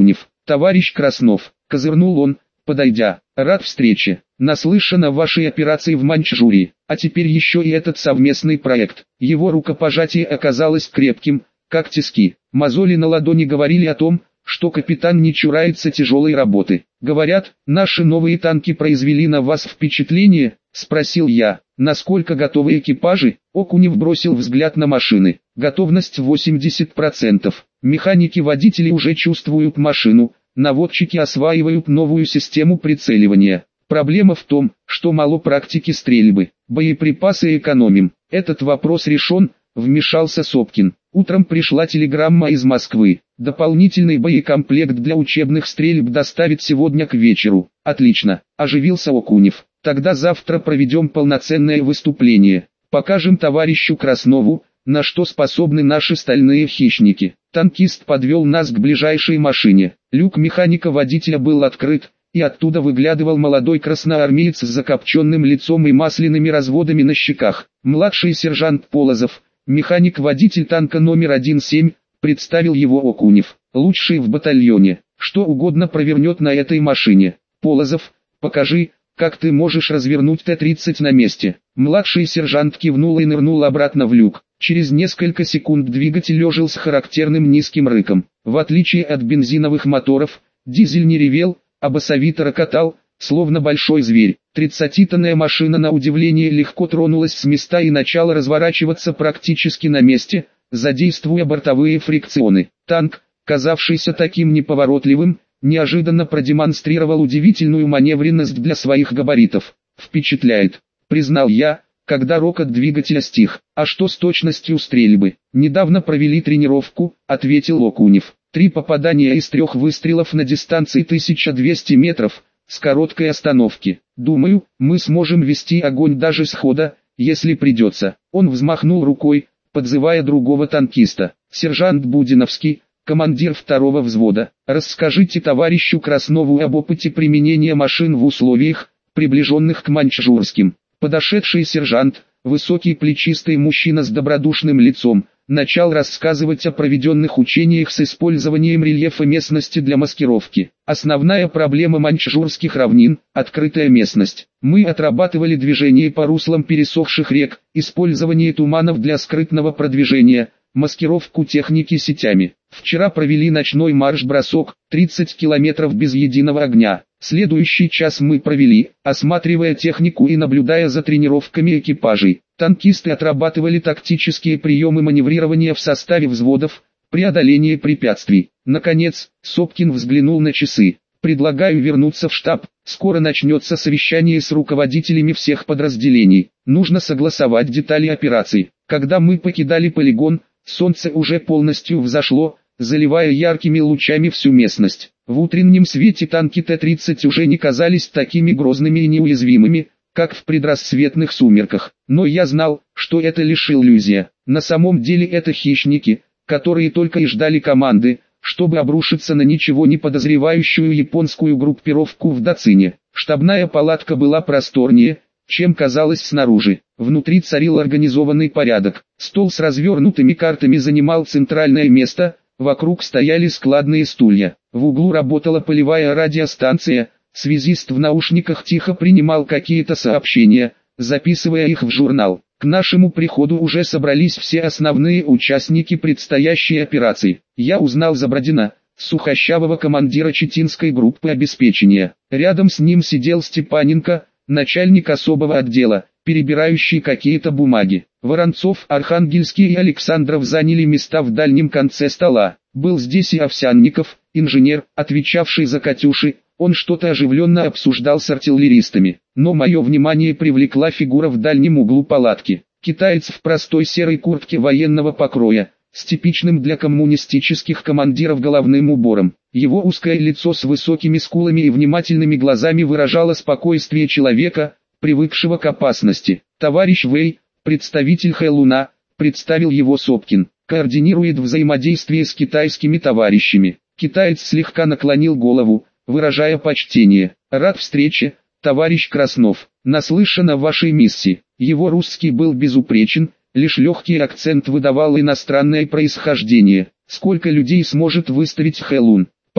«Товарищ Краснов», — козырнул он, подойдя, — «рад встрече. Наслышан о вашей операции в Маньчжурии, а теперь еще и этот совместный проект». Его рукопожатие оказалось крепким, как тиски. Мозоли на ладони говорили о том, что капитан не чурается тяжелой работы. «Говорят, наши новые танки произвели на вас впечатление?» — спросил я. «Насколько готовы экипажи?» Окунев бросил взгляд на машины. «Готовность восемьдесят процентов. Механики-водители уже чувствуют машину, наводчики осваивают новую систему прицеливания. Проблема в том, что мало практики стрельбы. Боеприпасы экономим. Этот вопрос решен», — вмешался Сопкин. «Утром пришла телеграмма из Москвы. Дополнительный боекомплект для учебных стрельб доставят сегодня к вечеру». «Отлично», — оживился Окунев. «Тогда завтра проведем полноценное выступление. Покажем товарищу Краснову, на что способны наши стальные хищники». Танкист подвел нас к ближайшей машине. Люк механика-водителя был открыт, и оттуда выглядывал молодой красноармеец с закопченным лицом и масляными разводами на щеках. Младший сержант Полозов, механик-водитель танка номер один семь, представил его Окунев. «Лучший в батальоне, что угодно провернет на этой машине. Полозов, покажи, как ты можешь развернуть Т тридцать на месте». Младший сержант кивнул и нырнул обратно в люк. Через несколько секунд двигатель ожил с характерным низким рыком. В отличие от бензиновых моторов, дизель не ревел, а басовито рокотал, словно большой зверь. Тридцатитонная машина на удивление легко тронулась с места и начала разворачиваться практически на месте, задействуя бортовые фрикционы. Танк, казавшийся таким неповоротливым, неожиданно продемонстрировал удивительную маневренность для своих габаритов. «Впечатляет», — признал я, когда рокот двигателя стих. «А что с точностью стрельбы?» «Недавно провели тренировку», — ответил Окунев. «Три попадания из трех выстрелов на дистанции тысяча двести метров, с короткой остановки. Думаю, мы сможем вести огонь даже с хода, если придется». Он взмахнул рукой, подзывая другого танкиста. «Сержант Будиновский, командир второго взвода, расскажите товарищу Краснову об опыте применения машин в условиях, приближенных к маньчжурским». Подошедший сержант, высокий плечистый мужчина с добродушным лицом, начал рассказывать о проведенных учениях с использованием рельефа местности для маскировки. Основная проблема маньчжурских равнин – открытая местность. Мы отрабатывали движение по руслам пересохших рек, использование туманов для скрытного продвижения, маскировку техники сетями. Вчера провели ночной марш-бросок, тридцать километров без единого огня. Следующий час мы провели, осматривая технику и наблюдая за тренировками экипажей. Танкисты отрабатывали тактические приемы маневрирования в составе взводов, преодоление препятствий. Наконец, Сопкин взглянул на часы. «Предлагаю вернуться в штаб, скоро начнется совещание с руководителями всех подразделений. Нужно согласовать детали операции». Когда мы покидали полигон, солнце уже полностью взошло, заливая яркими лучами всю местность. В утреннем свете танки Т тридцать уже не казались такими грозными и неуязвимыми, как в предрассветных сумерках. Но я знал, что это лишь иллюзия. На самом деле это хищники, которые только и ждали команды, чтобы обрушиться на ничего не подозревающую японскую группировку в Дацине. Штабная палатка была просторнее, чем казалось снаружи. Внутри царил организованный порядок. Стол с развернутыми картами занимал центральное место, вокруг стояли складные стулья. В углу работала полевая радиостанция, связист в наушниках тихо принимал какие-то сообщения, записывая их в журнал. К нашему приходу уже собрались все основные участники предстоящей операции. Я узнал Забродина, сухощавого командира читинской группы обеспечения. Рядом с ним сидел Степаненко, начальник особого отдела, перебирающий какие-то бумаги. Воронцов, Архангельский и Александров заняли места в дальнем конце стола. Был здесь и Овсянников, инженер, отвечавший за «Катюши». Он что-то оживленно обсуждал с артиллеристами. Но мое внимание привлекла фигура в дальнем углу палатки. Китаец в простой серой куртке военного покроя, с типичным для коммунистических командиров головным убором. Его узкое лицо с высокими скулами и внимательными глазами выражало спокойствие человека, привыкшего к опасности. «Товарищ Вэй, представитель Хэлуна», представил его Сопкин, координирует взаимодействие с китайскими товарищами. Китаец слегка наклонил голову, выражая почтение. «Рад встрече, товарищ Краснов. Наслышан о вашей миссии». Его русский был безупречен, лишь легкий акцент выдавал иностранное происхождение. «Сколько людей сможет выставить Хэлун?»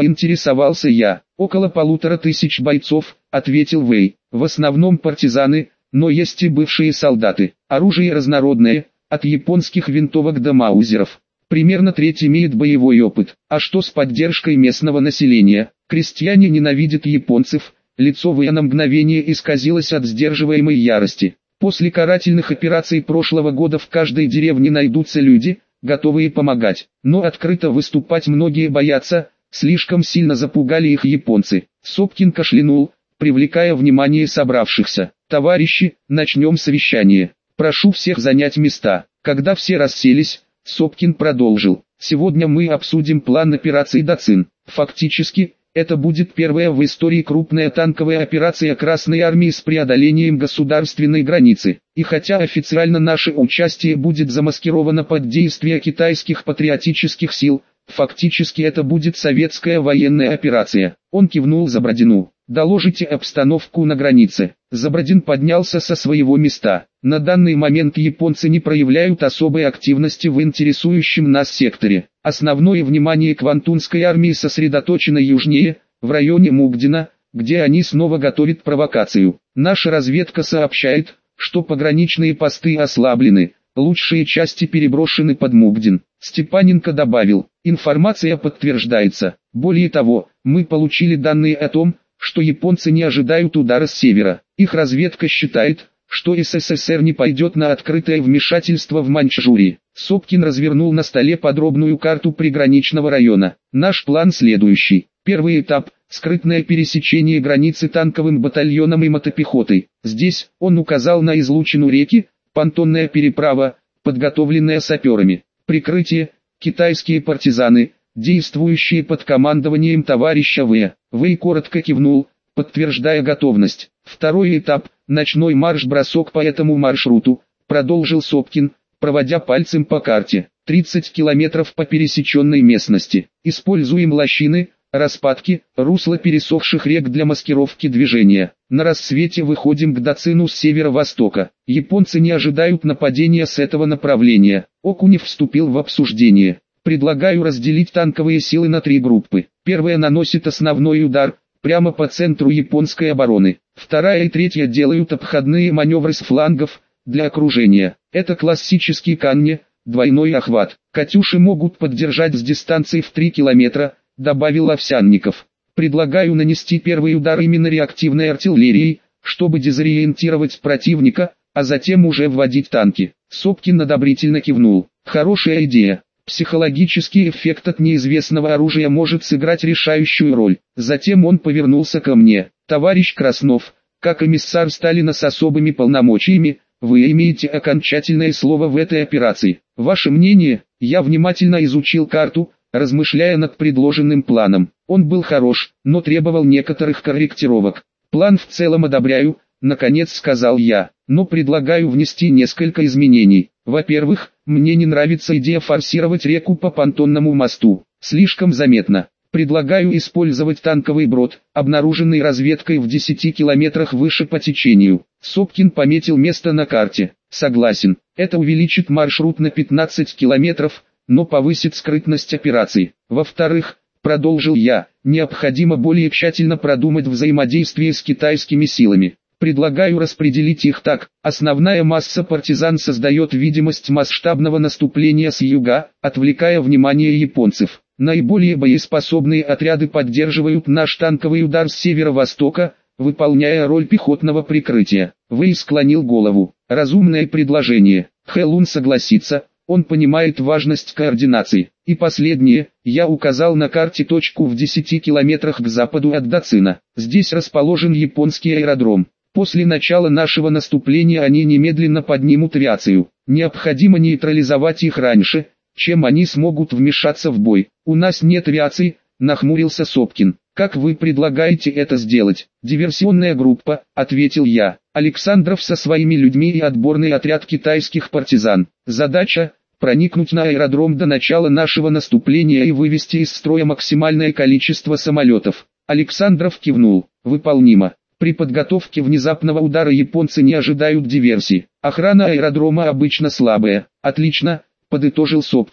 поинтересовался я. Около полутора тысяч бойцов, ответил Вэй. В основном партизаны, но есть и бывшие солдаты. Оружие разнородное, от японских винтовок до маузеров. Примерно треть имеет боевой опыт. А что с поддержкой местного населения? Крестьяне ненавидят японцев. Лицо Вэя на мгновение исказилось от сдерживаемой ярости. После карательных операций прошлого года в каждой деревне найдутся люди, готовые помогать. Но открыто выступать многие боятся, слишком сильно запугали их японцы. Сопкин кашлянул, привлекая внимание собравшихся. «Товарищи, начнем совещание. Прошу всех занять места». Когда все расселись, Сопкин продолжил. «Сегодня мы обсудим план операции Дацин. Фактически, это будет первая в истории крупная танковая операция Красной Армии с преодолением государственной границы. И хотя официально наше участие будет замаскировано под действия китайских патриотических сил, фактически это будет советская военная операция». Он кивнул Забродину. «Доложите обстановку на границе». Забродин поднялся со своего места. «На данный момент японцы не проявляют особой активности в интересующем нас секторе. Основное внимание Квантунской армии сосредоточено южнее, в районе Мугдина, где они снова готовят провокацию. Наша разведка сообщает, что пограничные посты ослаблены, лучшие части переброшены под Мугдин». Степаненко добавил: «Информация подтверждается. Более того, мы получили данные о том, что японцы не ожидают удара с севера. Их разведка считает, что СССР не пойдет на открытое вмешательство в Маньчжурии». Сопкин развернул на столе подробную карту приграничного района. «Наш план следующий. Первый этап – скрытное пересечение границы танковым батальоном и мотопехотой. Здесь он указал на излучину реки, понтонная переправа, подготовленная саперами. Прикрытие – китайские партизаны, действующие под командованием товарища В. Вэй коротко кивнул, подтверждая готовность. Второй этап – ночной марш-бросок по этому маршруту, продолжил Сопкин, проводя пальцем по карте. тридцать километров по пересеченной местности. Используем лощины, распадки, русла пересохших рек для маскировки движения. На рассвете выходим к Дацину с северо-востока. Японцы не ожидают нападения с этого направления». Окунев вступил в обсуждение. «Предлагаю разделить танковые силы на три группы. Первая наносит основной удар, прямо по центру японской обороны. Вторая и третья делают обходные маневры с флангов, для окружения. Это классический канне, двойной охват. Катюши могут поддержать с дистанции в три километра», добавил Овсянников. «Предлагаю нанести первый удар именно реактивной артиллерией, чтобы дезориентировать противника, а затем уже вводить танки». Сопкин одобрительно кивнул. «Хорошая идея. Психологический эффект от неизвестного оружия может сыграть решающую роль». Затем он повернулся ко мне. «Товарищ Краснов, как эмиссар Сталина с особыми полномочиями, вы имеете окончательное слово в этой операции. Ваше мнение?» Я внимательно изучил карту, размышляя над предложенным планом. Он был хорош, но требовал некоторых корректировок. «План в целом одобряю», наконец сказал я, «но предлагаю внести несколько изменений. Во-первых, мне не нравится идея форсировать реку по понтонному мосту. Слишком заметно. Предлагаю использовать танковый брод, обнаруженный разведкой в десяти километрах выше по течению». Сопкин пометил место на карте. «Согласен, это увеличит маршрут на пятнадцать километров, но повысит скрытность операций. Во-вторых, продолжил я, необходимо более тщательно продумать взаимодействие с китайскими силами. Предлагаю распределить их так: основная масса партизан создает видимость масштабного наступления с юга, отвлекая внимание японцев. Наиболее боеспособные отряды поддерживают наш танковый удар с северо-востока, выполняя роль пехотного прикрытия». Вэй склонил голову. «Разумное предложение. Хэлун согласится. Он понимает важность координации». И последнее, я указал на карте точку в десяти километрах к западу от Дацина. Здесь расположен японский аэродром. После начала нашего наступления они немедленно поднимут авиацию. Необходимо нейтрализовать их раньше, чем они смогут вмешаться в бой. «У нас нет авиации», нахмурился Сопкин. «Как вы предлагаете это сделать?» «Диверсионная группа», ответил я. «Александров со своими людьми и отборный отряд китайских партизан. Задача – проникнуть на аэродром до начала нашего наступления и вывести из строя максимальное количество самолетов». Александров кивнул. «Выполнимо. При подготовке внезапного удара японцы не ожидают диверсии. Охрана аэродрома обычно слабая». «Отлично», подытожил Сопкин.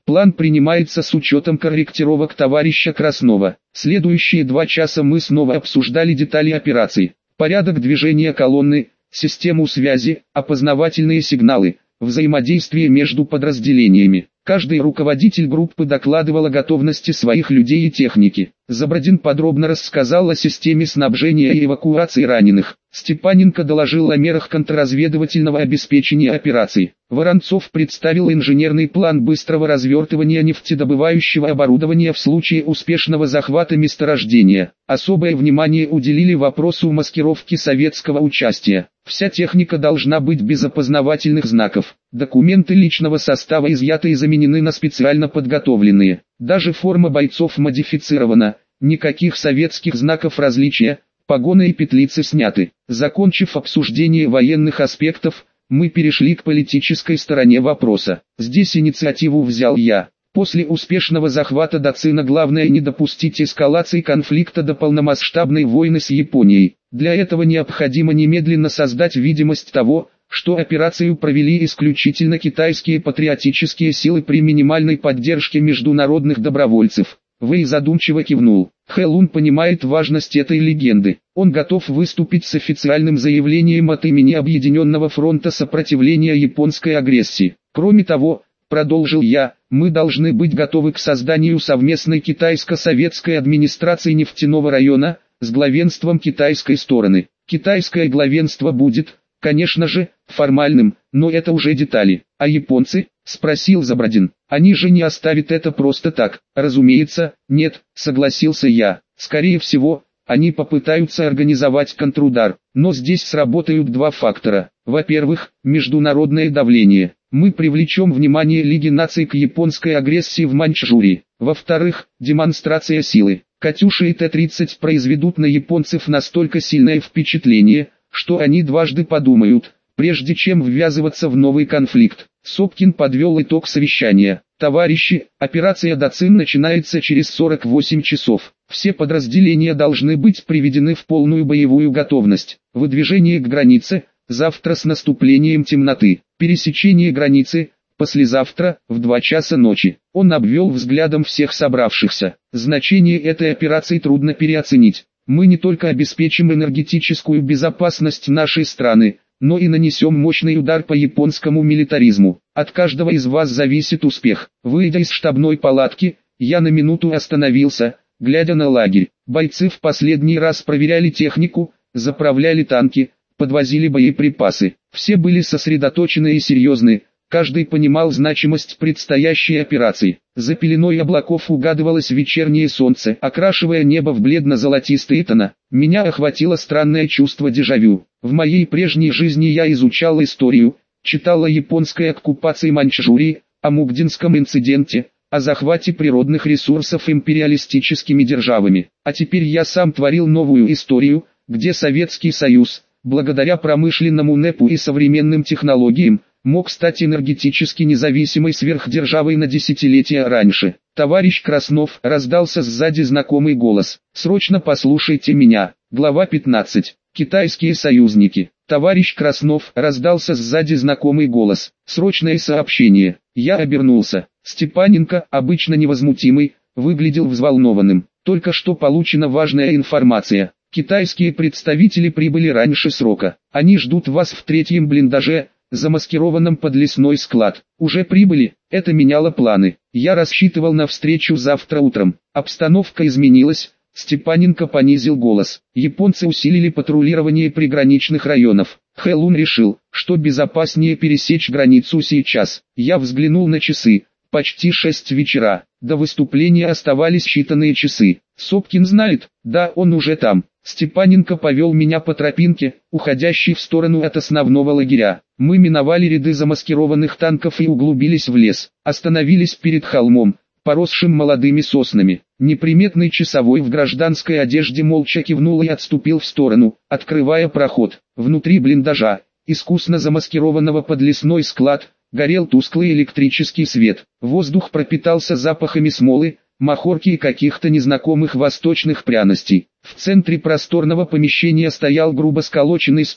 План принимается с учетом корректировок товарища Краснова. Следующие два часа мы снова обсуждали детали операции. Порядок движения колонны, систему связи, опознавательные сигналы, взаимодействие между подразделениями. Каждый руководитель группы докладывал о готовности своих людей и техники. Забродин подробно рассказал о системе снабжения и эвакуации раненых. Степаненко доложил о мерах контрразведывательного обеспечения операций. Воронцов представил инженерный план быстрого развертывания нефтедобывающего оборудования в случае успешного захвата месторождения. Особое внимание уделили вопросу маскировки советского участия. Вся техника должна быть без опознавательных знаков. Документы личного состава изъяты и заменены на специально подготовленные. Даже форма бойцов модифицирована. Никаких советских знаков различия, погоны и петлицы сняты. Закончив обсуждение военных аспектов, мы перешли к политической стороне вопроса. Здесь инициативу взял я. После успешного захвата Дацина главное не допустить эскалации конфликта до полномасштабной войны с Японией. Для этого необходимо немедленно создать видимость того, что операцию провели исключительно китайские патриотические силы при минимальной поддержке международных добровольцев. Вэй задумчиво кивнул. Хэлун понимает важность этой легенды. Он готов выступить с официальным заявлением от имени Объединенного фронта сопротивления японской агрессии. Кроме того, продолжил я, мы должны быть готовы к созданию совместной китайско-советской администрации нефтяного района, с главенством китайской стороны. Китайское главенство будет, конечно же, формальным, но это уже детали. А японцы? Спросил Забродин. Они же не оставят это просто так. Разумеется, нет, согласился я. Скорее всего, они попытаются организовать контрудар. Но здесь сработают два фактора. Во-первых, международное давление. Мы привлечем внимание Лиги наций к японской агрессии в Маньчжурии. Во-вторых, демонстрация силы. «Катюша» и Т тридцать произведут на японцев настолько сильное впечатление, что они дважды подумают, прежде чем ввязываться в новый конфликт. Сопкин подвел итог совещания. Товарищи, операция Дацин начинается через сорок восемь часов. Все подразделения должны быть приведены в полную боевую готовность. Выдвижение к границе, завтра с наступлением темноты. Пересечение границы, послезавтра, в два часа ночи. Он обвел взглядом всех собравшихся. Значение этой операции трудно переоценить. Мы не только обеспечим энергетическую безопасность нашей страны, но и нанесем мощный удар по японскому милитаризму. От каждого из вас зависит успех. Выйдя из штабной палатки, я на минуту остановился, глядя на лагерь. Бойцы в последний раз проверяли технику, заправляли танки, подвозили боеприпасы. Все были сосредоточены и серьезны, каждый понимал значимость предстоящей операции. За пеленой облаков угадывалось вечернее солнце, окрашивая небо в бледно-золотистые тона. Меня охватило странное чувство дежавю. В моей прежней жизни я изучал историю, читал о японской оккупации Маньчжурии, о Мукдинском инциденте, о захвате природных ресурсов империалистическими державами. А теперь я сам творил новую историю, где Советский Союз, благодаря промышленному НЭПу и современным технологиям, мог стать энергетически независимой сверхдержавой на десятилетия раньше. «Товарищ Краснов», раздался сзади знакомый голос. «Срочно послушайте меня». Глава пятнадцать. Китайские союзники. «Товарищ Краснов», раздался сзади знакомый голос. «Срочное сообщение». Я обернулся. Степаненко, обычно невозмутимый, выглядел взволнованным. Только что получена важная информация. Китайские представители прибыли раньше срока. Они ждут вас в третьем блиндаже, замаскированном под лесной склад. Уже прибыли, это меняло планы. Я рассчитывал на встречу завтра утром. Обстановка изменилась, Степаненко понизил голос. Японцы усилили патрулирование приграничных районов. Хэлун решил, что безопаснее пересечь границу сейчас. Я взглянул на часы. Почти шесть вечера. До выступления оставались считанные часы. Сопкин знает? Да, он уже там. Степаненко повел меня по тропинке, уходящей в сторону от основного лагеря. Мы миновали ряды замаскированных танков и углубились в лес. Остановились перед холмом, поросшим молодыми соснами. Неприметный часовой в гражданской одежде молча кивнул и отступил в сторону, открывая проход. Внутри блиндажа, искусно замаскированного под лесной склад, горел тусклый электрический свет. Воздух пропитался запахами смолы, махорки и каких-то незнакомых восточных пряностей. В центре просторного помещения стоял грубо сколоченный стол,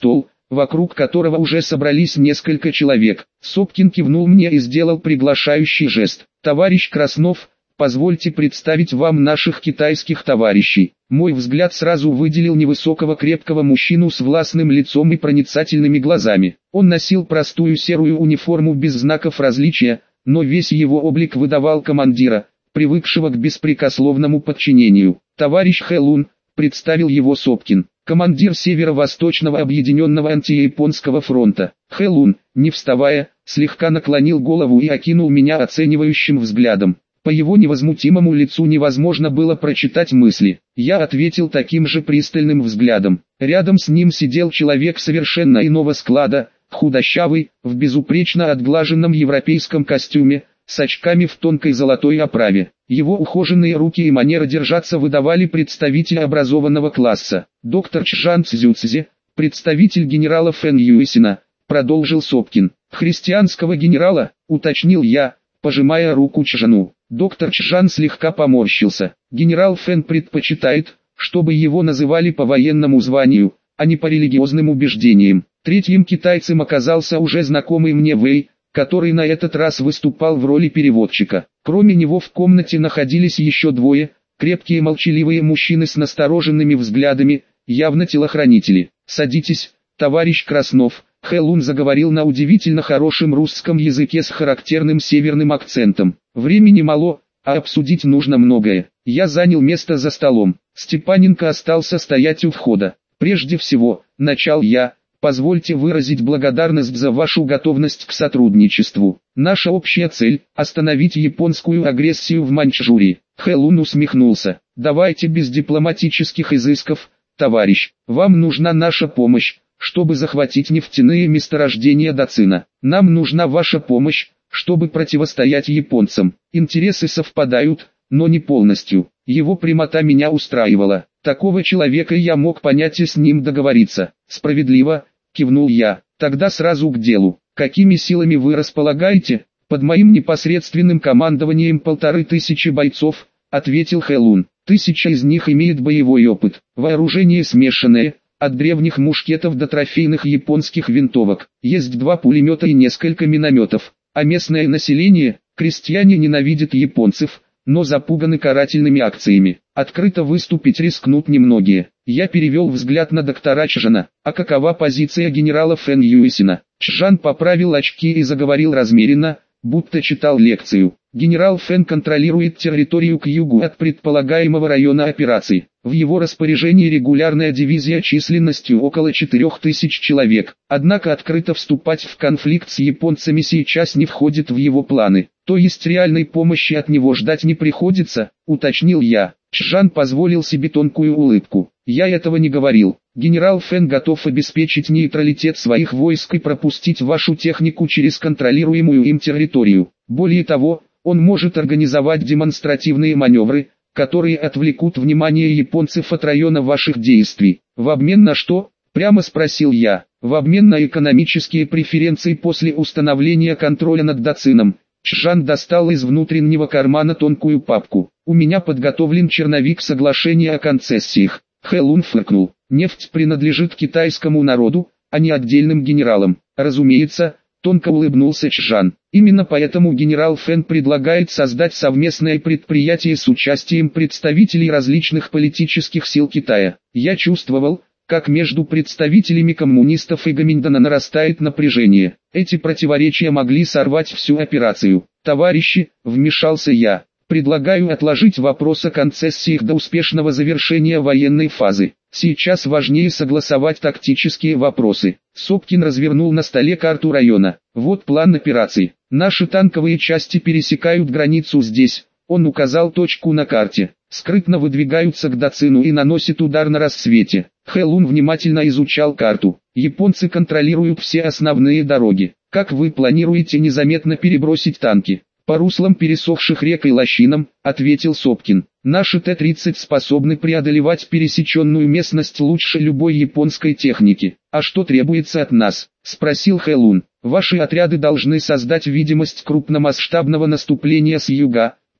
вокруг которого уже собрались несколько человек. Сопкин кивнул мне и сделал приглашающий жест. «Товарищ Краснов, позвольте представить вам наших китайских товарищей». Мой взгляд сразу выделил невысокого крепкого мужчину с властным лицом и проницательными глазами. Он носил простую серую униформу без знаков различия, но весь его облик выдавал командира, привыкшего к беспрекословному подчинению. «Товарищ Хэлун», — представил его Сопкин, командир Северо-Восточного объединенного антияпонского фронта. Хэлун, не вставая, слегка наклонил голову и окинул меня оценивающим взглядом. По его невозмутимому лицу невозможно было прочитать мысли. Я ответил таким же пристальным взглядом. Рядом с ним сидел человек совершенно иного склада, худощавый, в безупречно отглаженном европейском костюме, с очками в тонкой золотой оправе. Его ухоженные руки и манера держаться выдавали представителя образованного класса. «Доктор Чжан Цзюцзи, представитель генерала Фэн Юйсина», продолжил Сопкин. «Христианского генерала», уточнил я, пожимая руку Чжану. Доктор Чжан слегка поморщился. «Генерал Фэн предпочитает, чтобы его называли по военному званию, а не по религиозным убеждениям». Третьим китайцем оказался уже знакомый мне Вэй, который на этот раз выступал в роли переводчика. Кроме него в комнате находились еще двое, крепкие молчаливые мужчины с настороженными взглядами, явно телохранители. «Садитесь, товарищ Краснов», Хэлун заговорил на удивительно хорошем русском языке с характерным северным акцентом. «Времени мало, а обсудить нужно многое». Я занял место за столом. Степаненко остался стоять у входа. «Прежде всего, начал я, позвольте выразить благодарность за вашу готовность к сотрудничеству. Наша общая цель – остановить японскую агрессию в Маньчжурии». Хэлун усмехнулся. «Давайте без дипломатических изысков, товарищ. Вам нужна наша помощь, чтобы захватить нефтяные месторождения Дацина. Нам нужна ваша помощь, чтобы противостоять японцам. Интересы совпадают, но не полностью». Его прямота меня устраивала. Такого человека я мог понять и с ним договориться. «Справедливо», кивнул я. «Тогда сразу к делу. Какими силами вы располагаете?» «Под моим непосредственным командованием полторы тысячи бойцов», ответил Хэлун. «Тысяча из них имеет боевой опыт. Вооружение смешанное, от древних мушкетов до трофейных японских винтовок. Есть два пулемета и несколько минометов. А местное население, крестьяне ненавидят японцев, но запуганы карательными акциями. Открыто выступить рискнут немногие». Я перевел взгляд на доктора Чжана. «А какова позиция генерала Фэн Юйсина?» Чжан поправил очки и заговорил размеренно, будто читал лекцию. «Генерал Фэн контролирует территорию к югу от предполагаемого района операции. В его распоряжении регулярная дивизия численностью около четырёх тысяч человек. Однако открыто вступать в конфликт с японцами сейчас не входит в его планы. То есть реальной помощи от него ждать не приходится», уточнил я. Чжан позволил себе тонкую улыбку. «Я этого не говорил. Генерал Фэн готов обеспечить нейтралитет своих войск и пропустить вашу технику через контролируемую им территорию. Более того, он может организовать демонстративные маневры, которые отвлекут внимание японцев от района ваших действий. В обмен на что?» прямо спросил я. «В обмен на экономические преференции после установления контроля над Дацином». Чжан достал из внутреннего кармана тонкую папку. «У меня подготовлен черновик соглашения о концессиях». Хэлун фыркнул. «Нефть принадлежит китайскому народу, а не отдельным генералам». «Разумеется», тонко улыбнулся Чжан. «Именно поэтому генерал Фэн предлагает создать совместное предприятие с участием представителей различных политических сил Китая». Я чувствовал, как между представителями коммунистов и Гоминдана нарастает напряжение. Эти противоречия могли сорвать всю операцию. «Товарищи», вмешался я, предлагаю отложить вопрос о концессиях до успешного завершения военной фазы. Сейчас важнее согласовать тактические вопросы. Сопкин развернул на столе карту района. «Вот план операции. Наши танковые части пересекают границу здесь». Он указал точку на карте. «Скрытно выдвигаются к Дацину и наносят удар на рассвете». Хэлун внимательно изучал карту. «Японцы контролируют все основные дороги. Как вы планируете незаметно перебросить танки?» «По руслам пересохших рек и лощинам», — ответил Сопкин. «Наши Т тридцать способны преодолевать пересеченную местность лучше любой японской техники». «А что требуется от нас?» — спросил Хэлун. «Ваши отряды должны создать видимость крупномасштабного наступления с юга»,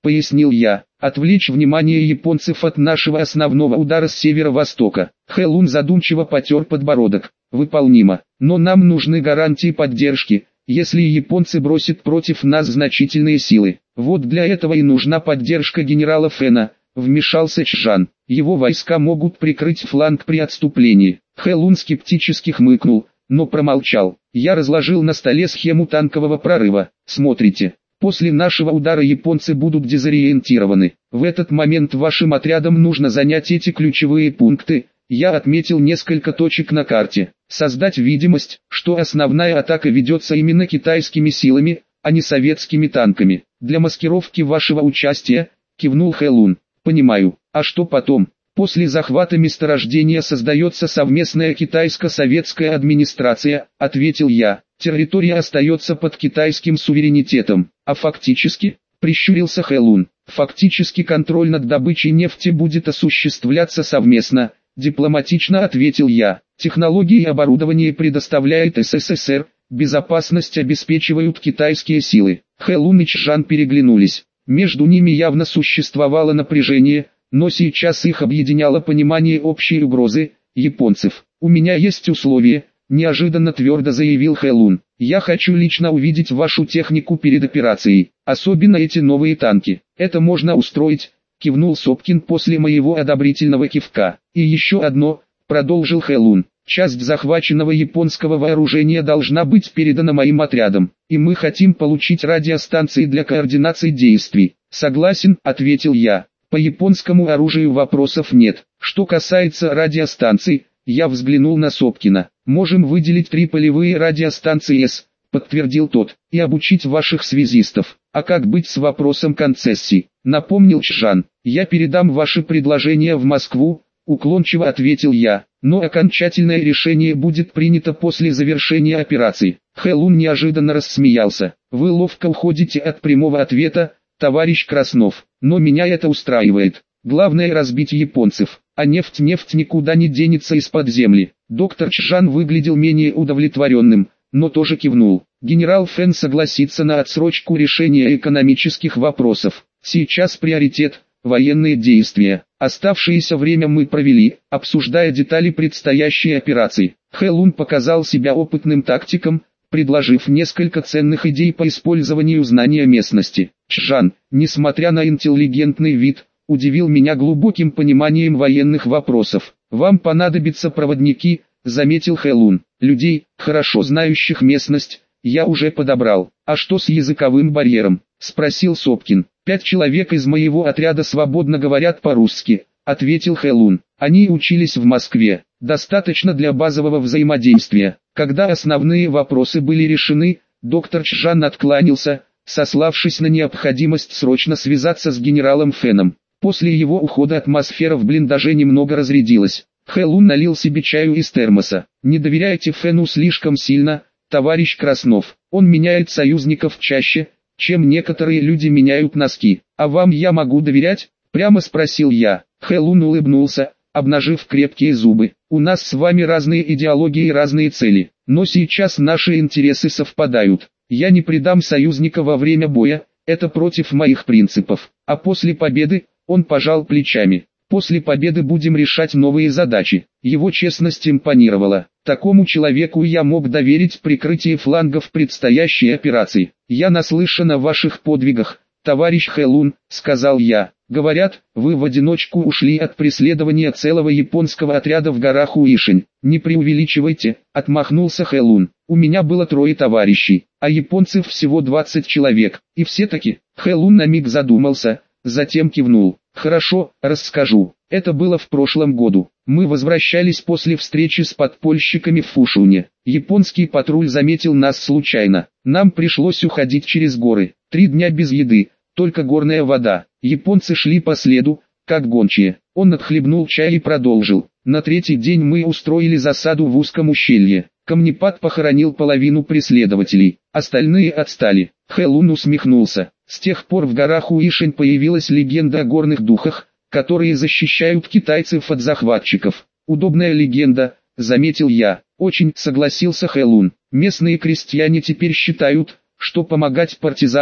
пояснил я, отвлечь внимание японцев от нашего основного удара с северо-востока. Хэлун задумчиво потер подбородок. Выполнимо, но нам нужны гарантии поддержки, если японцы бросят против нас значительные силы. Вот для этого и нужна поддержка генерала Фэна, вмешался Чжан. Его войска могут прикрыть фланг при отступлении. Хэлун скептически хмыкнул, но промолчал. Я разложил на столе схему танкового прорыва. Смотрите. После нашего удара японцы будут дезориентированы. В этот момент вашим отрядам нужно занять эти ключевые пункты. Я отметил несколько точек на карте. Создать видимость, что основная атака ведется именно китайскими силами, а не советскими танками. Для маскировки вашего участия, кивнул Хэлун. Понимаю. А что потом? После захвата месторождения создается совместная китайско-советская администрация, ответил я. Территория остается под китайским суверенитетом, а фактически, прищурился Хэлун, фактически контроль над добычей нефти будет осуществляться совместно, дипломатично ответил я. Технологии и оборудование предоставляет СССР, безопасность обеспечивают китайские силы. Хэлун и Чжан переглянулись. Между ними явно существовало напряжение, но сейчас их объединяло понимание общей угрозы японцев. У меня есть условия, неожиданно твердо заявил Хэлун. Я хочу лично увидеть вашу технику перед операцией, особенно эти новые танки. Это можно устроить, кивнул Сопкин после моего одобрительного кивка. И еще одно, продолжил Хэлун. Часть захваченного японского вооружения должна быть передана моим отрядам, и мы хотим получить радиостанции для координации действий. Согласен, ответил я. По японскому оружию вопросов нет. Что касается радиостанций, я взглянул на Сопкина. Можем выделить три полевые радиостанции С, подтвердил тот, и обучить ваших связистов. А как быть с вопросом концессий? Напомнил Чжан. Я передам ваши предложения в Москву, уклончиво ответил я. Но окончательное решение будет принято после завершения операции. Хэлун неожиданно рассмеялся. Вы ловко уходите от прямого ответа, товарищ Краснов, но меня это устраивает. Главное разбить японцев, а нефть нефть никуда не денется из-под земли. Доктор Чжан выглядел менее удовлетворенным, но тоже кивнул. Генерал Фэн согласится на отсрочку решения экономических вопросов. Сейчас приоритет – военные действия. Оставшееся время мы провели, обсуждая детали предстоящей операции. Хэлун показал себя опытным тактиком, предложив несколько ценных идей по использованию знания местности. Чжан, несмотря на интеллигентный вид, удивил меня глубоким пониманием военных вопросов. «Вам понадобятся проводники», — заметил Хэлун. «Людей, хорошо знающих местность, я уже подобрал. А что с языковым барьером?» — спросил Сопкин. «Пять человек из моего отряда свободно говорят по-русски», — ответил Хэлун. «Они учились в Москве. Достаточно для базового взаимодействия». Когда основные вопросы были решены, доктор Чжан откланялся, сославшись на необходимость срочно связаться с генералом Фэном. После его ухода атмосфера в блиндаже немного разрядилась. Хэлун налил себе чаю из термоса. «Не доверяйте Фэну слишком сильно, товарищ Краснов. Он меняет союзников чаще, чем некоторые люди меняют носки. А вам я могу доверять?» — прямо спросил я. Хэлун улыбнулся, обнажив крепкие зубы. «У нас с вами разные идеологии и разные цели, но сейчас наши интересы совпадают. Я не предам союзника во время боя, это против моих принципов. А после победы...» Он пожал плечами. «После победы будем решать новые задачи». Его честность импонировала. Такому человеку я мог доверить прикрытие флангов предстоящей операции. «Я наслышан о ваших подвигах, товарищ Хэлун», — сказал я. «Говорят, вы в одиночку ушли от преследования целого японского отряда в горах Уишень». «Не преувеличивайте», — отмахнулся Хэлун. «У меня было трое товарищей, а японцев всего двадцать человек. И все-таки...» Хэлун на миг задумался, затем кивнул. «Хорошо, расскажу. Это было в прошлом году. Мы возвращались после встречи с подпольщиками в Фушуне. Японский патруль заметил нас случайно. Нам пришлось уходить через горы. Три дня без еды, только горная вода. Японцы шли по следу, как гончие». Он отхлебнул чай и продолжил. «На третий день мы устроили засаду в узком ущелье. Камнепад похоронил половину преследователей, остальные отстали». Хэлун усмехнулся. «С тех пор в горах Уишень появилась легенда о горных духах, которые защищают китайцев от захватчиков». «Удобная легенда», — заметил я. «Очень», — согласился Хэлун. «Местные крестьяне теперь считают, что помогать партизанам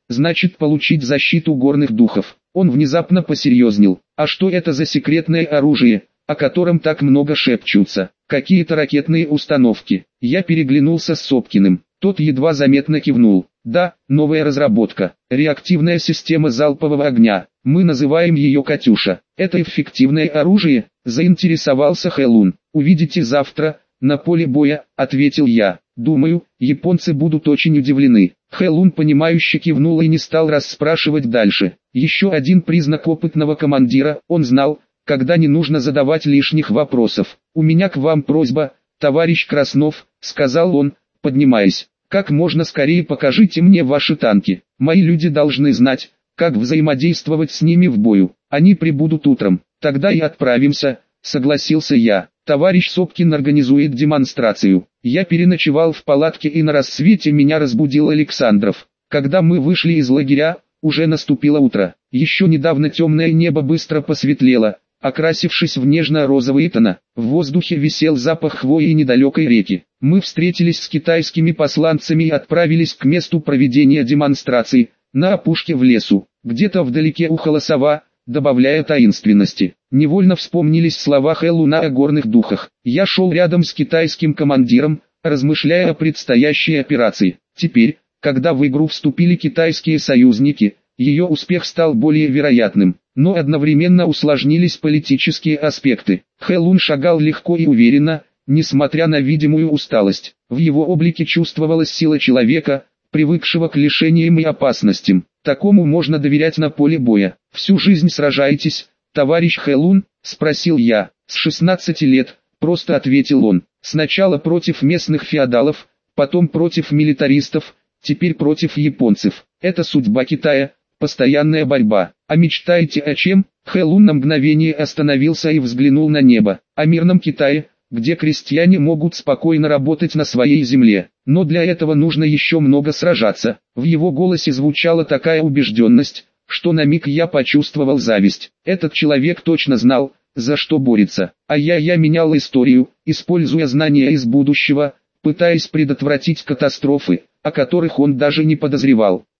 значит получить защиту горных духов. Он внезапно посерьезнел. А что это за секретное оружие, о котором так много шепчутся? Какие-то ракетные установки. Я переглянулся с Сопкиным. Тот едва заметно кивнул. Да, новая разработка. Реактивная система залпового огня. Мы называем ее «Катюша». Это эффективное оружие, заинтересовался Хэлун. Увидите завтра, на поле боя, ответил я. Думаю, японцы будут очень удивлены. Хэлун понимающе кивнул и не стал расспрашивать дальше. Еще один признак опытного командира, он знал, когда не нужно задавать лишних вопросов. «У меня к вам просьба, товарищ Краснов», — сказал он, поднимаясь. «Как можно скорее покажите мне ваши танки. Мои люди должны знать, как взаимодействовать с ними в бою. Они прибудут утром, тогда и отправимся», — согласился я. «Товарищ Сопкин организует демонстрацию». Я переночевал в палатке, и на рассвете меня разбудил Александров. Когда мы вышли из лагеря, уже наступило утро. Еще недавно темное небо быстро посветлело, окрасившись в нежно-розовые тона. В воздухе висел запах хвои и недалекой реки. Мы встретились с китайскими посланцами и отправились к месту проведения демонстрации, на опушке в лесу. Где-то вдалеке ухала сова, добавляя таинственности. Невольно вспомнились слова Хэлуна о горных духах. Я шел рядом с китайским командиром, размышляя о предстоящей операции. Теперь, когда в игру вступили китайские союзники, ее успех стал более вероятным. Но одновременно усложнились политические аспекты. Хэлун шагал легко и уверенно, несмотря на видимую усталость. В его облике чувствовалась сила человека, привыкшего к лишениям и опасностям. Такому можно доверять на поле боя. «Всю жизнь сражаетесь, товарищ Хэлун?» – спросил я. «С шестнадцати лет», – просто ответил он. «Сначала против местных феодалов, потом против милитаристов, теперь против японцев. Это судьба Китая, постоянная борьба. А мечтаете о чем?» Хэлун на мгновение остановился и взглянул на небо. «О мирном Китае, где крестьяне могут спокойно работать на своей земле. Но для этого нужно еще много сражаться». В его голосе звучала такая убежденность, что на миг я почувствовал зависть. Этот человек точно знал, за что борется. А я я менял историю, используя знания из будущего, пытаясь предотвратить катастрофы, о которых он даже не подозревал.